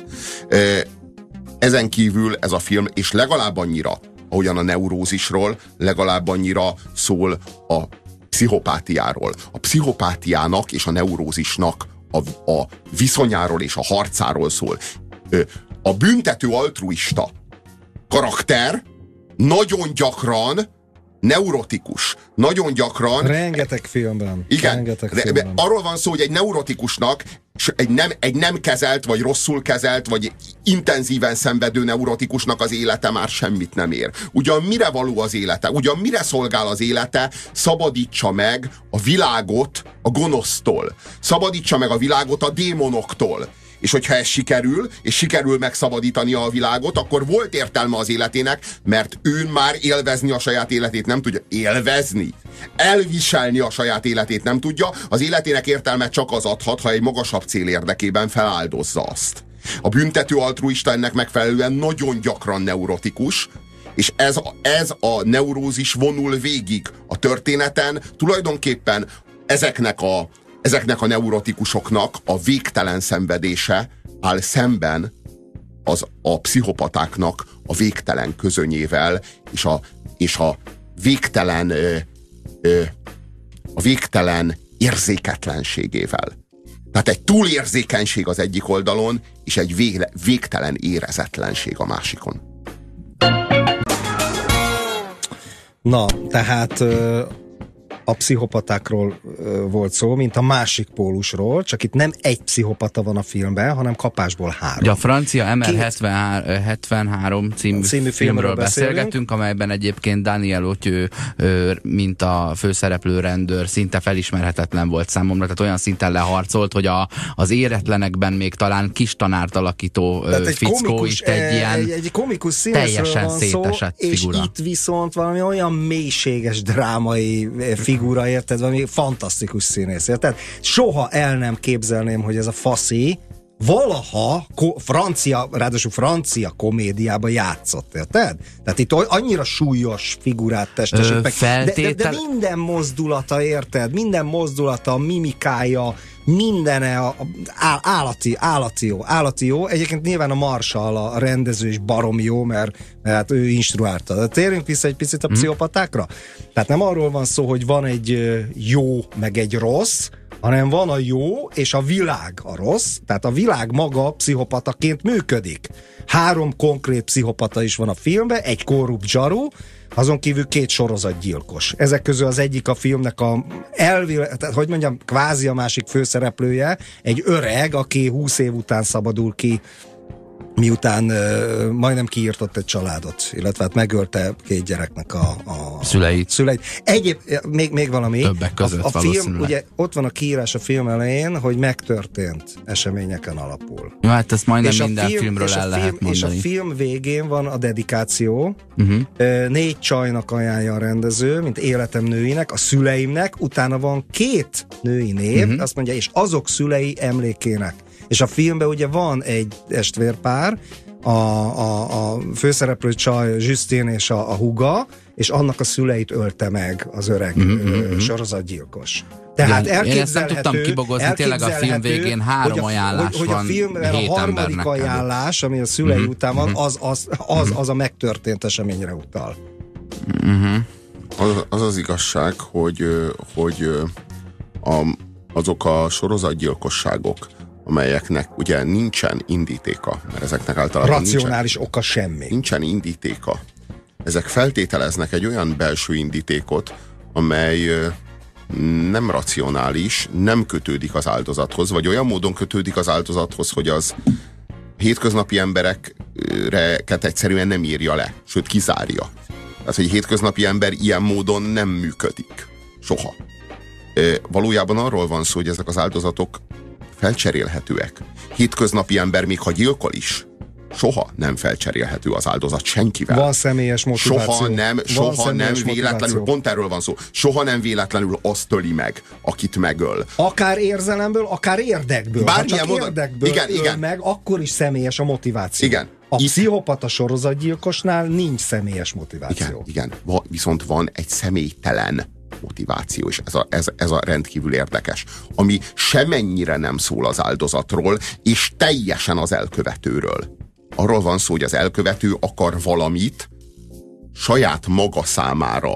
A: Ezen kívül ez a film, és legalább annyira, ahogyan a neurózisról, legalább annyira szól a pszichopátiáról. A pszichopátiának és a neurózisnak a viszonyáról és a harcáról szól. A büntető altruista karakter nagyon gyakran neurotikus. Nagyon gyakran...
B: Rengeteg filmben.
A: Igen.
B: Rengeteg filmben.
A: Arról van szó, hogy egy neurotikusnak, egy nem kezelt, vagy rosszul kezelt, vagy intenzíven szenvedő neurotikusnak az élete már semmit nem ér. Ugyan mire való az élete? Ugyan mire szolgál az élete? Szabadítsa meg a világot a gonosztól. Szabadítsa meg a világot a démonoktól. És hogyha ez sikerül, és sikerül megszabadítani a világot, akkor volt értelme az életének, mert ő már élvezni a saját életét nem tudja. Élvezni? Elviselni a saját életét nem tudja. Az életének értelme csak az adhat, ha egy magasabb cél érdekében feláldozza azt. A büntető altruista ennek megfelelően nagyon gyakran neurotikus, és ez a neurózis vonul végig a történeten. Tulajdonképpen ezeknek a neurotikusoknak a végtelen szenvedése áll szemben a pszichopatáknak a végtelen közönyével, és a végtelen érzéketlenségével. Tehát egy túlérzékenység az egyik oldalon, és egy végtelen érezetlenség a másikon.
B: Na, tehát... a pszichopatákról volt szó, mint a másik pólusról, csak itt nem egy pszichopata van a filmben, hanem kapásból 3.
C: A francia MR73 című filmről beszélgetünk, amelyben egyébként Daniel Auteuil, mint a főszereplő rendőr, szinte felismerhetetlen volt számomra, tehát olyan szinten leharcolt, hogy az éretlenekben még talán kis tanárt alakító fickó itt egy
B: komikus színészről
C: teljesen szétesett figura.
B: És itt viszont valami olyan mélységes drámai figura, érted? Valami fantasztikus színész, érted? Soha el nem képzelném, hogy ez a faszi valaha ráadásul francia komédiában játszott, érted? Tehát itt annyira súlyos figurát testesít meg. De minden mozdulata, érted? Minden mozdulata, mimikája, mindene állati jó. Egyébként nyilván a Marshall, a rendező is baromi jó, mert hát ő instruálta. De térjünk vissza egy picit a pszichopatákra. Tehát nem arról van szó, hogy van egy jó, meg egy rossz, hanem van a jó, és a világ a rossz, tehát a világ maga pszichopataként működik. 3 konkrét pszichopata is van a filmben, egy korrupt zsaru, azon kívül 2 sorozatgyilkos. Ezek közül az egyik a filmnek kvázi a másik főszereplője, egy öreg, aki 20 év után szabadul ki, miután majdnem kiírtott egy családot, illetve hát megölte 2 gyereknek a szüleit. Még valami.
C: Többek között
B: a film, ugye ott van a kiírás a film elején, hogy megtörtént eseményeken alapul.
C: Ja, hát ezt majdnem minden filmről el lehet mondani.
B: És a film végén van a dedikáció. 4 csajnak ajánlja a rendező, mint életem nőinek, a szüleimnek, utána van 2 női név, azt mondja, és azok szülei emlékének. És a filmben ugye van egy testvérpár, a főszereplő csaj Justine és a húga, és annak a szüleit ölte meg az öreg sorozatgyilkos. Tehát
C: én ezt nem tudtam kibogozni, tényleg a film végén 3 ajánlás van,
B: hogy a filmben a harmadik ajánlás, ami a szülei után van, az a megtörtént eseményre utal.
A: Az igazság, hogy azok a sorozatgyilkosságok, amelyeknek ugye nincsen indítéka, mert ezeknek általában
B: racionális oka semmi.
A: Nincsen indítéka. Ezek feltételeznek egy olyan belső indítékot, amely nem racionális, nem kötődik az áldozathoz, vagy olyan módon kötődik az áldozathoz, hogy az hétköznapi embereket egyszerűen nem írja le, sőt kizárja. Tehát, hogy egy hétköznapi ember ilyen módon nem működik. Soha. Valójában arról van szó, hogy ezek az áldozatok felcserélhetőek. Hétköznapi ember, még ha gyilkol is, soha nem felcserélhető az áldozat senkivel.
B: Van személyes motiváció.
A: Soha nem véletlenül, pont erről van szó, soha nem véletlenül azt töli meg, akit megöl.
B: Akár érzelemből, akár érdekből.
A: Bármilyen
B: ha csak érdekből
A: igen.
B: meg, akkor is személyes a motiváció.
A: Igen.
B: A pszichopata sorozatgyilkosnál nincs személyes motiváció.
A: Igen. Viszont van egy személytelen motiváció, és ez a rendkívül érdekes, ami semennyire nem szól az áldozatról, és teljesen az elkövetőről. Arról van szó, hogy az elkövető akar valamit saját maga számára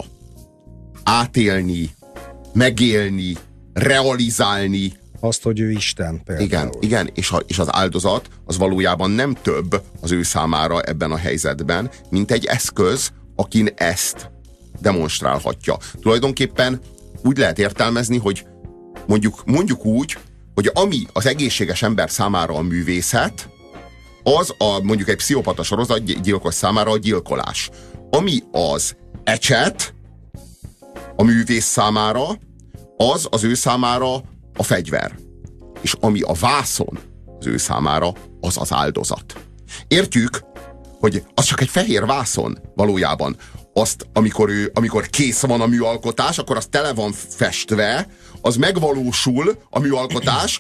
A: átélni, megélni, realizálni.
B: Azt, hogy ő Isten például.
A: Igen, és az áldozat az valójában nem több az ő számára ebben a helyzetben, mint egy eszköz, akin ezt demonstrálhatja. Tulajdonképpen úgy lehet értelmezni, hogy mondjuk úgy, hogy ami az egészséges ember számára a művészet, az mondjuk egy pszichopata sorozatgyilkos számára a gyilkolás. Ami az ecset a művész számára, az ő számára a fegyver. És ami a vászon az ő számára, az az áldozat. Értjük, hogy az csak egy fehér vászon valójában. Azt, amikor kész van a műalkotás, akkor az tele van festve, az megvalósul a műalkotás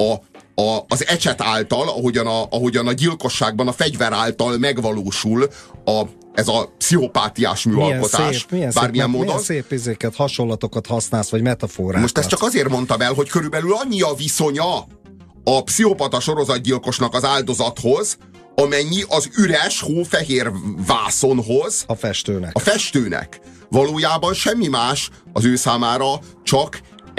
A: az ecset által, ahogyan a gyilkosságban a fegyver által megvalósul ez a pszichopátiás műalkotás.
B: Milyen szép izéket, hasonlatokat használsz, vagy metaforákat.
A: Most ezt csak azért mondtam el, hogy körülbelül annyi a viszonya a pszichopata sorozatgyilkosnak az áldozathoz, amennyi az üres, hófehér vászonhoz a festőnek. Valójában semmi más az ő számára, csak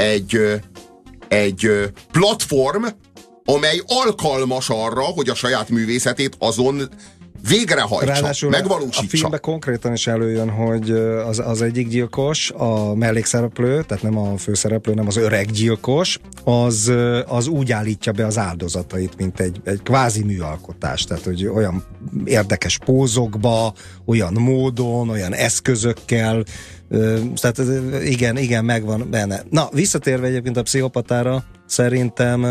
A: egy platform, amely alkalmas arra, hogy a saját művészetét azon végrehajtsa,
B: ráadásul
A: megvalósítsa.
B: A filmben konkrétan is előjön, hogy az egyik gyilkos, a mellékszereplő, tehát nem a főszereplő, nem az öreg gyilkos, az úgy állítja be az áldozatait, mint egy kvázi műalkotás. Tehát, hogy olyan érdekes pózokba, olyan módon, olyan eszközökkel, tehát igen, megvan benne. Na, visszatérve egyébként a pszichopatára, szerintem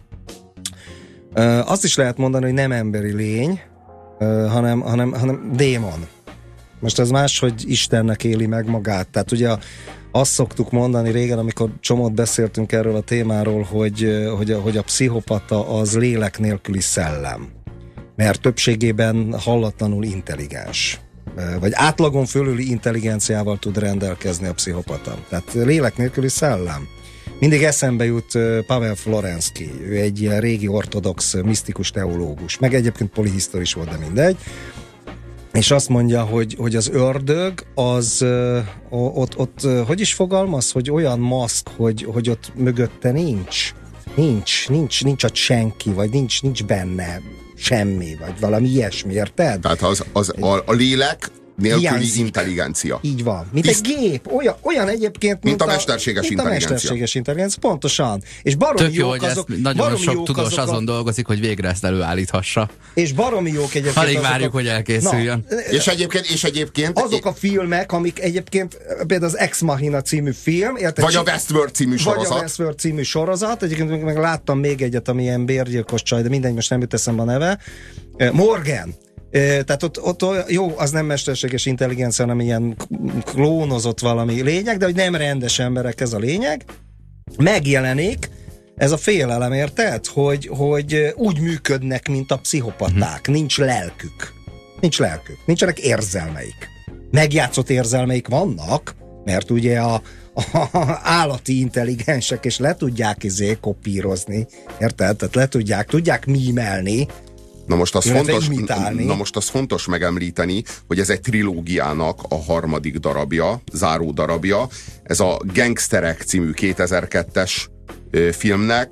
B: azt is lehet mondani, hogy nem emberi lény, hanem démon. Most ez más, hogy Istennek éli meg magát. Tehát ugye azt szoktuk mondani régen, amikor csomót beszéltünk erről a témáról, hogy a pszichopata az lélek nélküli szellem. Mert többségében hallatlanul intelligens. Vagy átlagon fölüli intelligenciával tud rendelkezni a pszichopata. Tehát lélek nélküli szellem. Mindig eszembe jut Pavel Florensky, ő egy ilyen régi ortodox, misztikus teológus, meg egyébként polihisztoris volt, de mindegy. És azt mondja, hogy az ördög, az ott hogy is fogalmaz, hogy olyan maszk, hogy ott mögötte nincs ott senki, vagy nincs benne semmi, vagy valami ilyesmi, érted?
A: Tehát a lélek nélküli intelligencia.
B: Így van. Mint egy gép. Olyan egyébként,
A: mint a mesterséges intelligencia.
B: A mesterséges intelligencia, pontosan. És baromi
C: jó, hogy nagyon sok tudós azon dolgozik, hogy végre ezt előállíthassa.
B: És baromi jók egyébként.
C: Alig várjuk, hogy elkészüljön.
A: És egyébként
B: azok a filmek, amik egyébként például az Ex Machina című film, érted?
A: Vagy a Westworld című sorozat.
B: Egyébként meg láttam még egyet, ami ilyen bérgyilkos csaj, de mindegy, most nem jut eszembe a neve. Morgan. Tehát ott jó, az nem mesterséges intelligencia, hanem ilyen klónozott valami lényeg, de hogy nem rendes emberek, ez a lényeg. Megjelenik ez a félelem, érted? Hogy úgy működnek, mint a pszichopaták. Nincs lelkük. Nincsenek érzelmeik. Megjátszott érzelmeik vannak, mert ugye a állati intelligensek, és le tudják kopírozni, érted? Tehát tudják mímelni.
A: Na most az fontos megemlíteni, hogy ez egy trilógiának a harmadik darabja, záró darabja. Ez a Gangsterek című 2002-es filmnek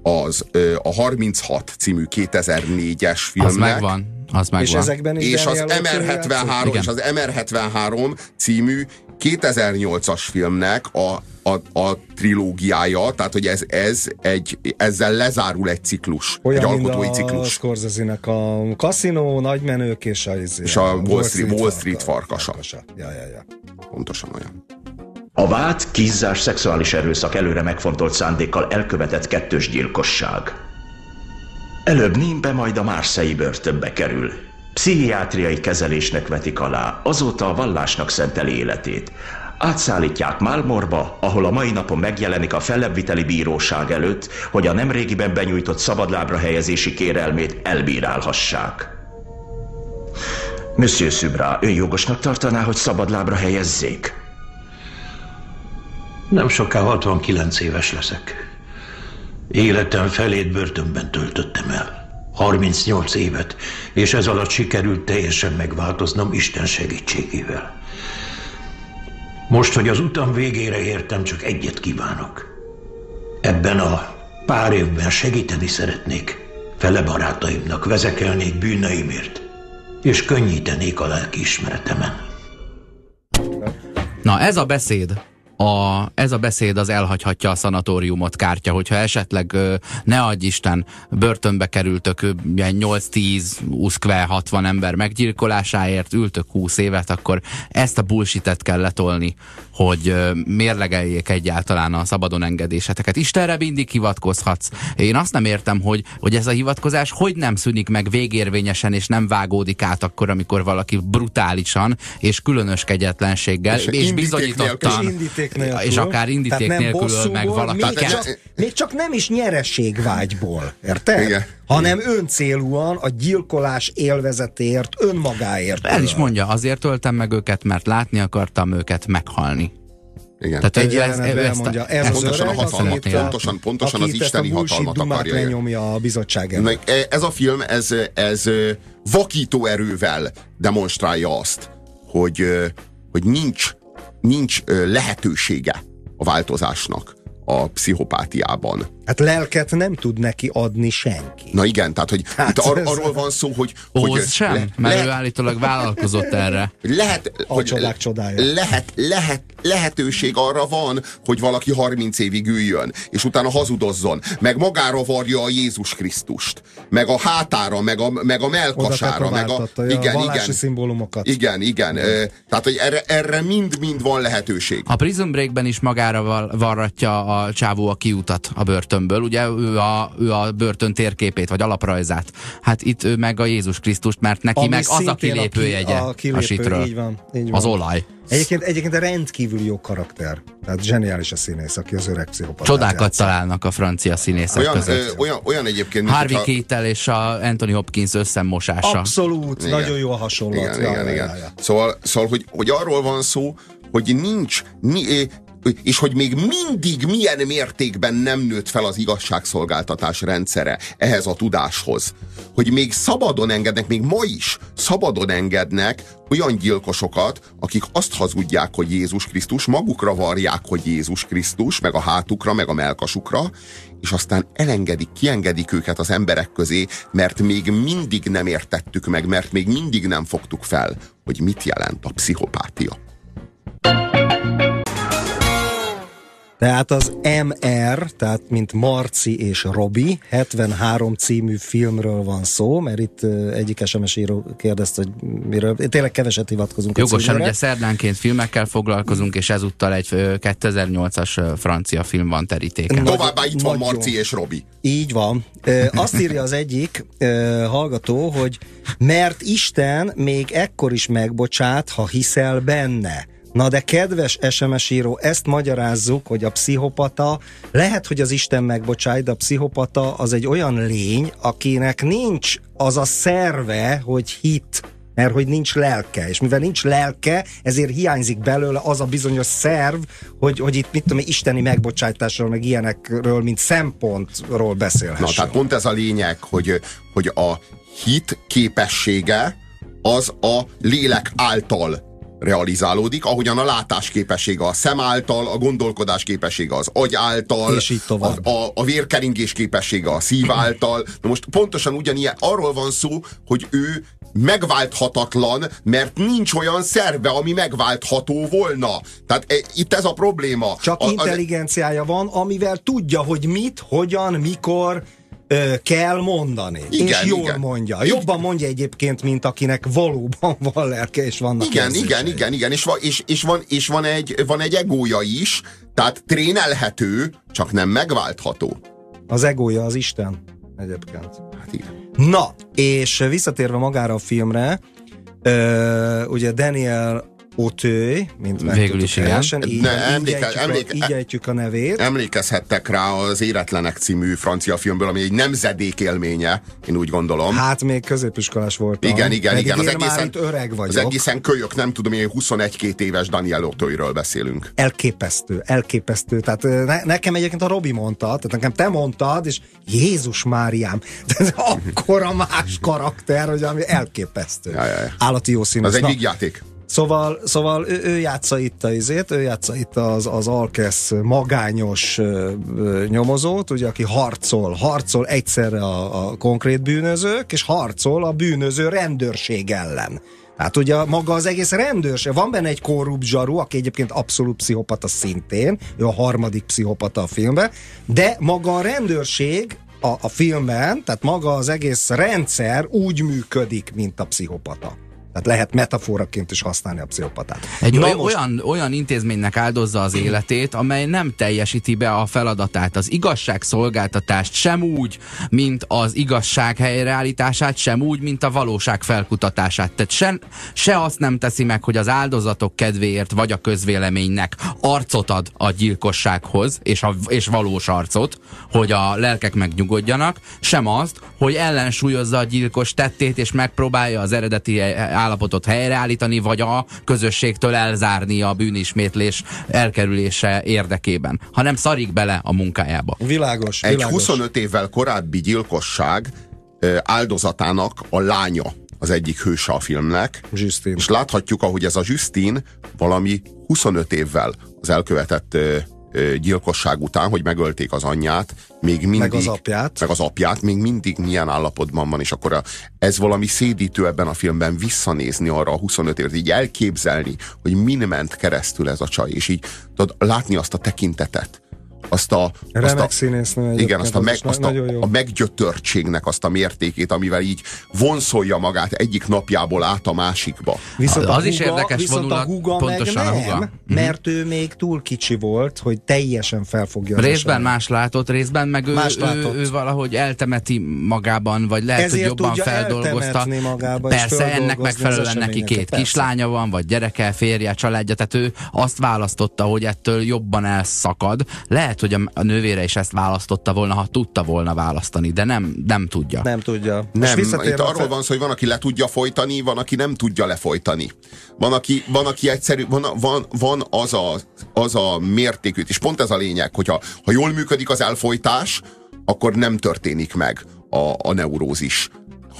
A: a 36 című 2004-es filmnek.
C: Az megvan.
B: És ezekben is
A: és az
B: Daniel
A: MR73 című 2008-as filmnek a trilógiája, tehát hogy ezzel lezárul egy ciklus,
B: olyan,
A: egy alkotói ciklus.
B: Olyan, Scorsese-nek a Casino, Nagymenők és a
A: Wall Street farkasa.
B: Ja.
A: Pontosan olyan.
D: A vád kínzás, szexuális erőszak, előre megfontolt szándékkal elkövetett kettős gyilkosság. Előbb Nîmes-be, majd a Marseille-i börtönbe kerül. Pszichiátriai kezelésnek vetik alá, azóta a vallásnak szenteli életét. Átszállítják Malmorba, ahol a mai napon megjelenik a fellebbviteli bíróság előtt, hogy a nemrégiben benyújtott szabadlábra helyezési kérelmét elbírálhassák. Monsieur Subra, ön jogosnak tartaná, hogy szabadlábra helyezzék?
E: Nem soká 69 éves leszek. Életem felét börtönben töltöttem el. 38 évet, és ez alatt sikerült teljesen megváltoznom Isten segítségével. Most, hogy az utam végére értem, csak egyet kívánok. Ebben a pár évben segíteni szeretnék. Fele barátaimnak vezekelnék bűneimért, és könnyítenék a lelkiismeretemen.
C: Na, ez a beszéd az elhagyhatja a szanatóriumot kártya, hogyha esetleg ne adj Isten, börtönbe kerültök 8-10-60 ember meggyilkolásáért, ültök 20 évet, akkor ezt a bullshit-et kell letolni, hogy mérlegeljék egyáltalán a szabadon engedéseteket. Istenre mindig hivatkozhatsz. Én azt nem értem, hogy ez a hivatkozás hogy nem szűnik meg végérvényesen, és nem vágódik át akkor, amikor valaki brutálisan és különös kegyetlenséggel és bizonyítottan és akár indíték nélkül meg valaki.
B: Még csak nem is nyereségvágyból, érted?
A: Igen.
B: Hanem öncélúan a gyilkolás élvezetéért, önmagáért.
C: El is mondja, azért öltem meg őket, mert látni akartam őket meghalni.
A: Igen.
B: Tehát ez
A: pontosan
B: öreg,
A: a hatalmat, pontosan az isteni hatalmat akarja.
B: Lenyomja a bizottság előtt.
A: Ez a film, ez vakító erővel demonstrálja azt, hogy nincs lehetősége a változásnak a pszichopátiában.
B: Hát lelket nem tud neki adni senki.
A: Na igen, tehát hogy itt arról van szó, hogy
C: sem, mert ő állítólag vállalkozott erre.
A: Lehetőség arra van, hogy valaki 30 évig üljön, és utána hazudozzon, meg magára varja a Jézus Krisztust, meg a hátára, meg a melkasára, meg a
B: vallási szimbólumokat.
A: Igen. Tehát, hogy erre mind van lehetőség.
C: A Prison Breakben is magára varratja a csávó a kiutat a börtönből, ugye ő a börtön térképét, vagy alaprajzát. Hát itt ő meg a Jézus Krisztust, mert neki ami meg az a kilépőjegye a sitről.
B: Így van.
C: Az olaj.
B: Egyébként rendkívül jó karakter. Tehát zseniális a színész, aki az öreg pszichopatát
C: Csodákat
B: játszik.
C: találnak a francia színészek között.
A: Olyan egyébként...
C: Harvey Keitel és a Anthony Hopkins összemosása.
B: Abszolút, igen. Nagyon jó a hasonlat.
A: Igen. Szóval hogy arról van szó, hogy és hogy még mindig milyen mértékben nem nőtt fel az igazságszolgáltatás rendszere ehhez a tudáshoz. Hogy még szabadon engednek, még ma is szabadon engednek olyan gyilkosokat, akik azt hazudják, hogy Jézus Krisztus, magukra varják, hogy Jézus Krisztus, meg a hátukra, meg a melkasukra, és aztán kiengedik őket az emberek közé, mert még mindig nem értettük meg, mert még mindig nem fogtuk fel, hogy mit jelent a pszichopátia.
B: Tehát az MR, tehát mint Marci és Robi, 73 című filmről van szó, mert itt egyik SMS író kérdezte, hogy miről, tényleg keveset hivatkozunk.
C: Jogosan, ugye szerdánként filmekkel foglalkozunk, és ezúttal egy 2008-as francia film van terítéken.
A: Továbbá itt van Marci és Robi.
B: Így van. Azt írja az egyik hallgató, hogy mert Isten még ekkor is megbocsát, ha hiszel benne. Na de kedves SMS író, ezt magyarázzuk, hogy a pszichopata, lehet, hogy az Isten megbocsáj, de a pszichopata az egy olyan lény, akinek nincs az a szerve, hogy hit, mert hogy nincs lelke, és mivel nincs lelke, ezért hiányzik belőle az a bizonyos szerv, hogy itt mit tudom, isteni megbocsájtásról, meg ilyenekről, mint szempontról beszélhessen.
A: Na, tehát pont ez a lényeg, hogy a hit képessége az a lélek által realizálódik, ahogyan a látásképessége a szem által, a gondolkodás képessége az agy által,
B: és így tovább.
A: A vérkeringés képessége a szív által. Na most pontosan ugyanilyen, arról van szó, hogy ő megválthatatlan, mert nincs olyan szerve, ami megváltható volna. Tehát itt ez a probléma.
B: Csak intelligenciája van, amivel tudja, hogy mit, hogyan, mikor kell mondani.
A: Igen,
B: és jól
A: igen.
B: mondja. Jobban mondja egyébként, mint akinek valóban van lelke, és vannak
A: Igen. És van egy egója is, tehát trénelhető, csak nem megváltható.
B: Az egója az Isten egyébként.
A: Hát igen.
B: Na, és visszatérve magára a filmre, ugye Daniel Auteuil, mint
C: végül is
B: helyesen, így ejtjük a nevét.
A: Emlékezhettek rá az Éretlenek című francia filmből, ami egy nemzedék élménye, én úgy gondolom.
B: Hát még középiskolás voltam.
A: Igen.
B: Az egészen öreg vagyok.
A: Az egészen kölyök, nem tudom, én 21-2 éves Daniel Auteuilről beszélünk.
B: Elképesztő. Tehát nekem egyébként a Robi mondta, tehát nekem te mondtad, és Jézus Máriám, ez akkora más karakter, hogy ami elképesztő.
A: Ja.
B: Állati jó színész.
A: Az egy vígjáték.
B: Szóval ő játsza itt az Alkesz magányos nyomozót, ugye, aki harcol egyszerre a konkrét bűnözők, és harcol a bűnöző rendőrség ellen. Hát ugye maga az egész rendőrség, van benne egy korrupt zsaru, aki egyébként abszolút pszichopata szintén, ő a harmadik pszichopata a filmben, de maga a rendőrség a filmben, tehát maga az egész rendszer úgy működik, mint a pszichopata. Tehát lehet metaforaként is használni a pszichopatát.
C: Olyan intézménynek áldozza az életét, amely nem teljesíti be a feladatát. Az igazságszolgáltatást sem úgy, mint az igazság helyreállítását, sem úgy, mint a valóság felkutatását. Tehát se azt nem teszi meg, hogy az áldozatok kedvéért vagy a közvéleménynek arcot ad a gyilkossághoz, és valós arcot, hogy a lelkek megnyugodjanak, sem azt, hogy ellensúlyozza a gyilkos tettét, és megpróbálja az eredeti állapotot helyreállítani, vagy a közösségtől elzárni a bűnismétlés elkerülése érdekében, hanem szarik bele a munkájába.
B: Világos.
A: Egy 25 évvel korábbi gyilkosság áldozatának a lánya az egyik hőse a filmnek.
B: Justin.
A: És láthatjuk, ahogy ez a Justin valami 25 évvel az elkövetett gyilkosság után, hogy megölték az anyját, még mindig, meg az apját, még mindig milyen állapotban van, és akkor ez valami szédítő ebben a filmben visszanézni arra a 25 évet, így elképzelni, hogy min ment keresztül ez a csaj, és így tudod, látni azt a tekintetet,
B: remek színésznő,
A: igen, a meggyötörtségnek azt a mértékét, amivel így vonszolja magát egyik napjából át a másikba.
C: Az is érdekes vonulat,
B: a húga
C: pontosan
B: meg
C: a húga.
B: Mert ő még túl kicsi volt, hogy teljesen felfogja.
C: Részben más látott, részben meg ő valahogy eltemeti magában, vagy lehet,
B: ezért
C: hogy jobban feldolgozta. Persze, ennek megfelelően neki 2 kislánya van, vagy gyereke, férje, családja, tehát ő azt választotta, hogy ettől jobban elszakad. Lehet, hogy a nővére is ezt választotta volna, ha tudta volna választani, de nem tudja.
B: Nem tudja.
A: Nem, itt arról van szó, hogy van, aki le tudja folytani, van, aki nem tudja lefolytani. Van, aki egyszerű, van az a mértékű, és pont ez a lényeg, hogy ha jól működik az elfolytás, akkor nem történik meg a neurózis.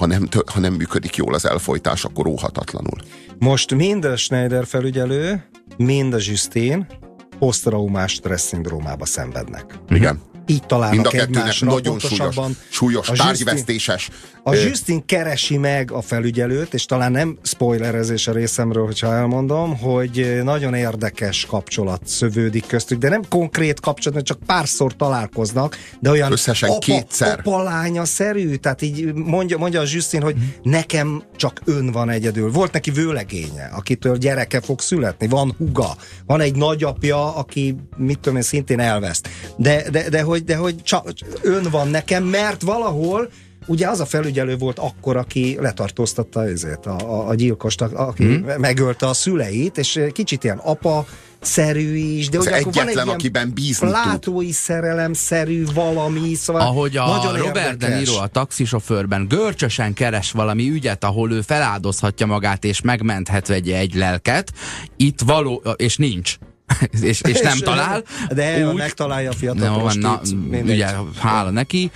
A: Ha nem működik jól az elfolytás, akkor óhatatlanul.
B: Most mind a Schneider felügyelő, mind a Justin posztraumás stressz-szindrómába szenvednek.
A: Igen.
B: Így találnak
A: mind a kettőnek
B: egymásra,
A: nagyon súlyos tárgyvesztéses.
B: A Justin keresi meg a felügyelőt, és talán nem spoilerezés a részemről, hogyha elmondom, hogy nagyon érdekes kapcsolat szövődik köztük, de nem konkrét kapcsolat, mert csak párszor találkoznak, de olyan
A: összesen 2-szer.
B: Apa-lánya-szerű, tehát így mondja a Justin, hogy nekem csak ön van egyedül. Volt neki vőlegénye, akitől gyereke fog születni, van húga, van egy nagyapja, aki mit tudom én, szintén elveszt. De hogy csak ön van nekem, mert valahol ugye az a felügyelő volt akkor, aki letartóztatta a gyilkost, aki megölte a szüleit, és kicsit ilyen apa-szerű is, de
A: az
B: ugye
A: egyetlen,
B: van egy
A: akiben bízni
B: plátói szerelemszerű valami, szóval
C: ahogy a
B: nagyon
C: Robert De Niro a taxisofőrben görcsösen keres valami ügyet, ahol ő feláldozhatja magát és megmenthet egy lelket, itt és nincs. és nem talál.
B: De megtalálja a fiatal
C: ugye, hála neki.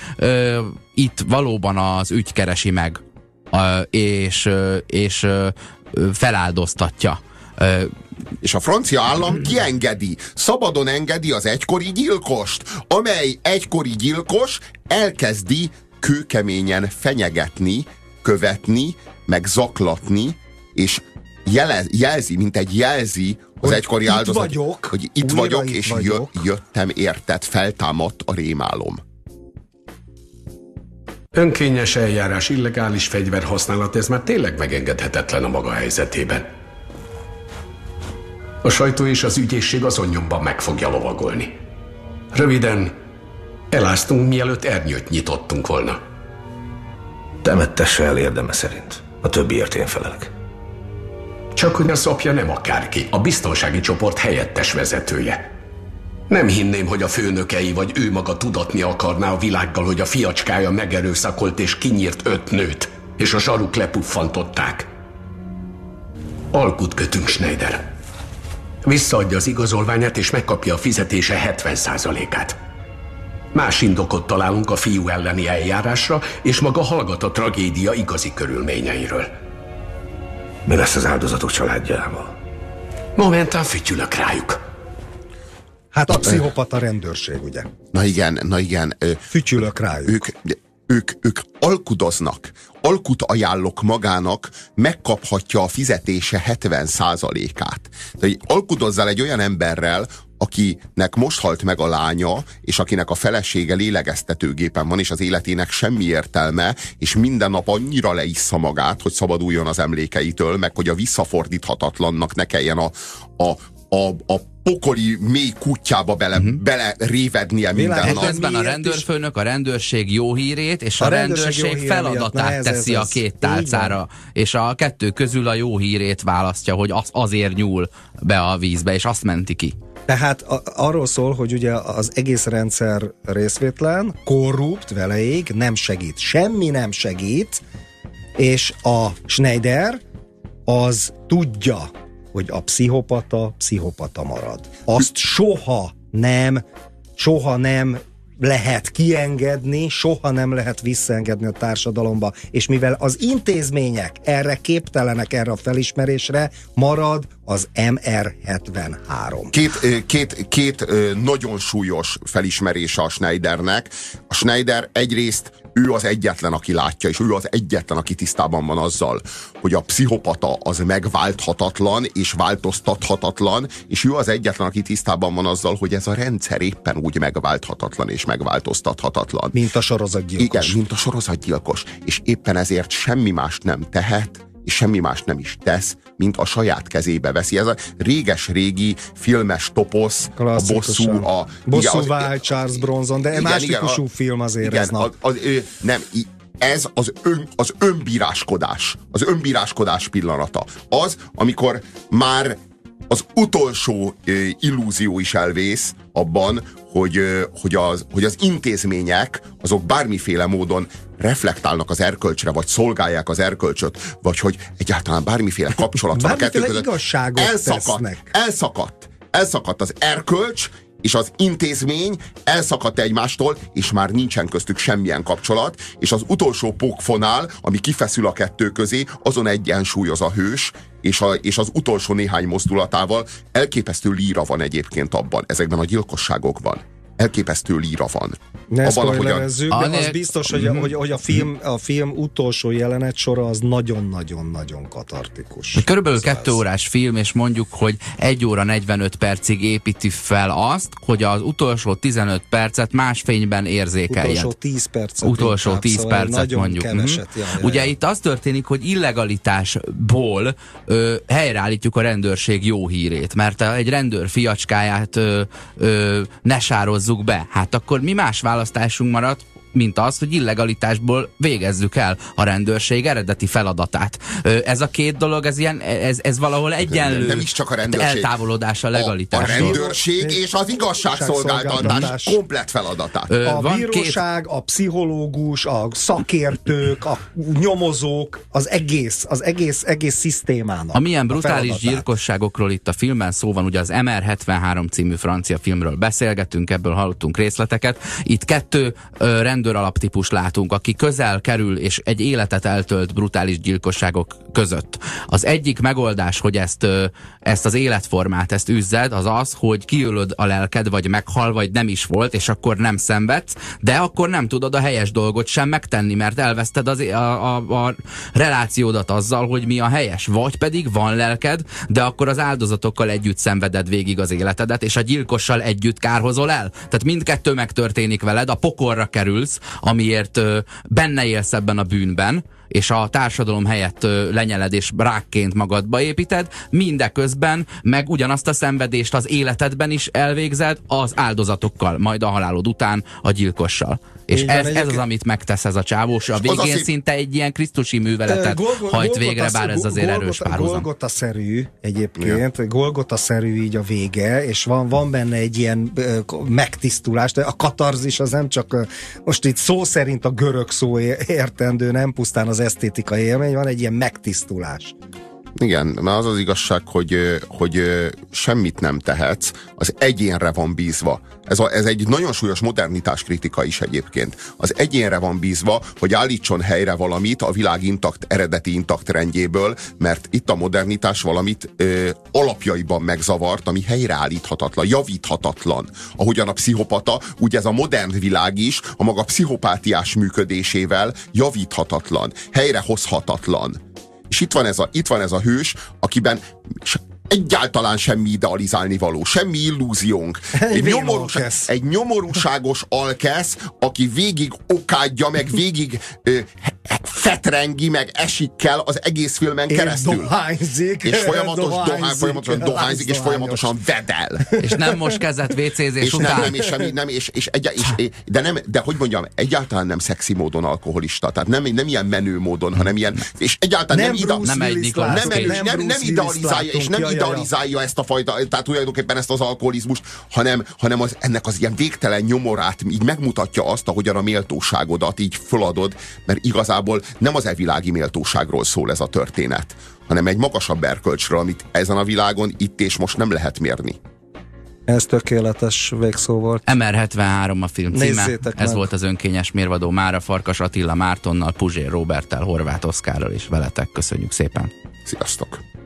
C: Itt valóban az ügy keresi meg, és feláldoztatja
A: És a francia állam kiengedi, szabadon engedi az egykori gyilkost, amely egykori gyilkos elkezdi kőkeményen fenyegetni, követni, meg zaklatni, és jelzi, mint egy jelzi az egykori áldozat, hogy itt vagyok, és jöttem érted, feltámadt a rémálom.
F: Önkényes eljárás, illegális fegyverhasználat, ez már tényleg megengedhetetlen a maga helyzetében. A sajtó és az ügyészség azon nyomban meg fogja lovagolni. Röviden, eláztunk, mielőtt ernyőt nyitottunk volna.
G: Temettesse el érdeme szerint. A többiért én felelek.
F: Csak hogy az apja nem akárki, a biztonsági csoport helyettes vezetője. Nem hinném, hogy a főnökei vagy ő maga tudatni akarná a világgal, hogy a fiacskája megerőszakolt és kinyírt 5 nőt, és a zsaruk lepuffantották. Alkut kötünk, Schneider. Visszaadja az igazolványát, és megkapja a fizetése 70%-át. Más indokot találunk a fiú elleni eljárásra, és maga hallgat a tragédia igazi körülményeiről.
G: Mi lesz az áldozatok családjával?
F: Momentán fütyülök rájuk.
B: Hát a pszichopata rendőrség, ugye?
A: Na igen.
B: Fütyülök rájuk.
A: Ők alkudoznak. Alkut ajánlok magának, megkaphatja a fizetése 70%-át. Tehát alkudozzál egy olyan emberrel, akinek most halt meg a lánya, és akinek a felesége lélegeztetőgépen van, és az életének semmi értelme, és minden nap annyira leissza magát, hogy szabaduljon az emlékeitől, meg hogy a visszafordíthatatlannak ne kelljen a pokoli mély kutyába bele révednie minden nap.
C: Közben a rendőrfőnök a rendőrség jó hírét, és a rendőrség feladatát teszi a két tálcára, és a kettő közül a jó hírét választja, hogy azért nyúl be a vízbe, és azt menti ki.
B: Tehát arról szól, hogy ugye az egész rendszer részvétlen, korrupt veleig, nem segít. Semmi nem segít, és a Schneider az tudja, hogy a pszichopata marad. Azt soha nem lehet kiengedni, soha nem lehet visszaengedni a társadalomba, és mivel az intézmények erre képtelenek, erre a felismerésre, marad az MR73.
A: Két nagyon súlyos felismerése a Schneidernek. A Schneider egyrészt ő az egyetlen, aki látja, és ő az egyetlen, aki tisztában van azzal, hogy a pszichopata az megválthatatlan és változtathatatlan, és ő az egyetlen, aki tisztában van azzal, hogy ez a rendszer éppen úgy megválthatatlan és megváltoztathatatlan.
B: Mint a sorozatgyilkos.
A: Igen, mint a sorozatgyilkos. És éppen ezért semmi mást nem tehet, és semmi más nem is tesz, mint a saját kezébe veszi. Ez a réges-régi filmes toposz, a bosszú,
B: bosszúvágy, Charles Bronson, de más típusú film azért ez.
A: Ez az önbíráskodás. Az önbíráskodás pillanata. Az, amikor már az utolsó illúzió is elvész abban, hogy az intézmények azok bármiféle módon reflektálnak az erkölcsre, vagy szolgálják az erkölcsöt, vagy hogy egyáltalán bármiféle kapcsolat van a kettő között. Elszakadt az erkölcs, és az intézmény elszakadt egymástól, és már nincsen köztük semmilyen kapcsolat, és az utolsó pókfonál, ami kifeszül a kettő közé, azon egyensúlyoz a hős, és az utolsó néhány mozdulatával elképesztő líra van egyébként abban, ezekben a gyilkosságokban. Elképesztő líra van.
B: Ne spoilerezzük, de az biztos, hogy a film utolsó jelenet sora az nagyon-nagyon-nagyon katartikus.
C: Körülbelül 2 órás film, és mondjuk, hogy 1 óra 45 percig építi fel azt, hogy az utolsó 15 percet más fényben érzékeljed.
B: Utolsó 10
C: percet mondjuk.
B: Keveset,
C: Ugye itt az történik, hogy illegalitásból helyreállítjuk a rendőrség jó hírét, mert egy rendőr fiacskáját ne sározzuk be. Hát akkor mi más választásunk maradt, mint az, hogy illegalitásból végezzük el a rendőrség eredeti feladatát. Ez a két dolog, ez valahol egyenlő
A: nem is csak a rendőrség.
C: Eltávolodás a legalitásról.
A: A rendőrség és az igazságszolgáltatás komplett feladatát.
B: A bíróság, a pszichológus, a szakértők, a nyomozók, az egész szisztémának.
C: A milyen brutális gyilkosságokról itt a filmben szó van, ugye az MR73 című francia filmről beszélgetünk, ebből hallottunk részleteket. Itt 2 rendőr alaptípus látunk, aki közel kerül és egy életet eltölt brutális gyilkosságok között. Az egyik megoldás, hogy ezt az életformát, ezt üzzed, az az, hogy kiölöd a lelked, vagy meghal, vagy nem is volt, és akkor nem szenvedsz, de akkor nem tudod a helyes dolgot sem megtenni, mert elveszted a relációdat azzal, hogy mi a helyes. Vagy pedig van lelked, de akkor az áldozatokkal együtt szenveded végig az életedet, és a gyilkossal együtt kárhozol el. Tehát mindkettő megtörténik veled, a pokolra kerülsz, amiért benne élsz ebben a bűnben, és a társadalom helyett lenyeled és rákként magadba építed, mindeközben meg ugyanazt a szenvedést az életedben is elvégzed az áldozatokkal, majd a halálod után a gyilkossal. És ez az, amit megtesz ez a csávós. A végén szinte egy ilyen krisztusi műveletet hajt végre, bár ez azért erős párhuzam.
B: Golgota-szerű egyébként, Golgota-szerű így a vége, és van benne egy ilyen megtisztulás. A katarzis az nem csak most itt szó szerint a görög szó értendő, nem pusztán az esztétikai élmény, van egy ilyen megtisztulás.
A: Igen, mert az az igazság, hogy semmit nem tehetsz, az egyénre van bízva. Ez egy nagyon súlyos modernitás kritika is egyébként. Az egyénre van bízva, hogy állítson helyre valamit a világ eredeti intakt rendjéből, mert itt a modernitás valamit alapjaiban megzavart, ami helyreállíthatatlan, javíthatatlan. Ahogyan a pszichopata, úgy ez a modern világ is a maga pszichopátiás működésével javíthatatlan, helyrehozhatatlan. És itt van ez a hős, akiben egyáltalán semmi idealizálni való, semmi illúziónk. Egy nyomorúságos alkesz, aki végig okádja, meg végig fetrengi, meg esikkel az egész filmen keresztül.
B: És
A: folyamatosan dohányzik, és folyamatosan vedel.
C: És nem most kezdett WC-zés után.
A: De hogy mondjam, egyáltalán nem szexi módon alkoholista, tehát nem ilyen menő módon, hanem ilyen, és egyáltalán nem idealizálja, és nem idealizálja ezt a fajta, tehát tulajdonképpen ezt az alkoholizmust, hanem ennek az ilyen végtelen nyomorát így megmutatja azt, ahogyan a méltóságodat így föladod, mert igazából nem az evilági méltóságról szól ez a történet, hanem egy magasabb erkölcsről, amit ezen a világon itt és most nem lehet mérni.
B: Ez tökéletes végszó volt.
C: MR73 a film címe.
B: Nézzétek
C: ez
B: meg.
C: volt az önkényes mérvadó mára Farkas Attila Mártonnal, Puzsér Róberttel, Horváth Oszkárral és veletek. Köszönjük szépen.
A: Sziasztok!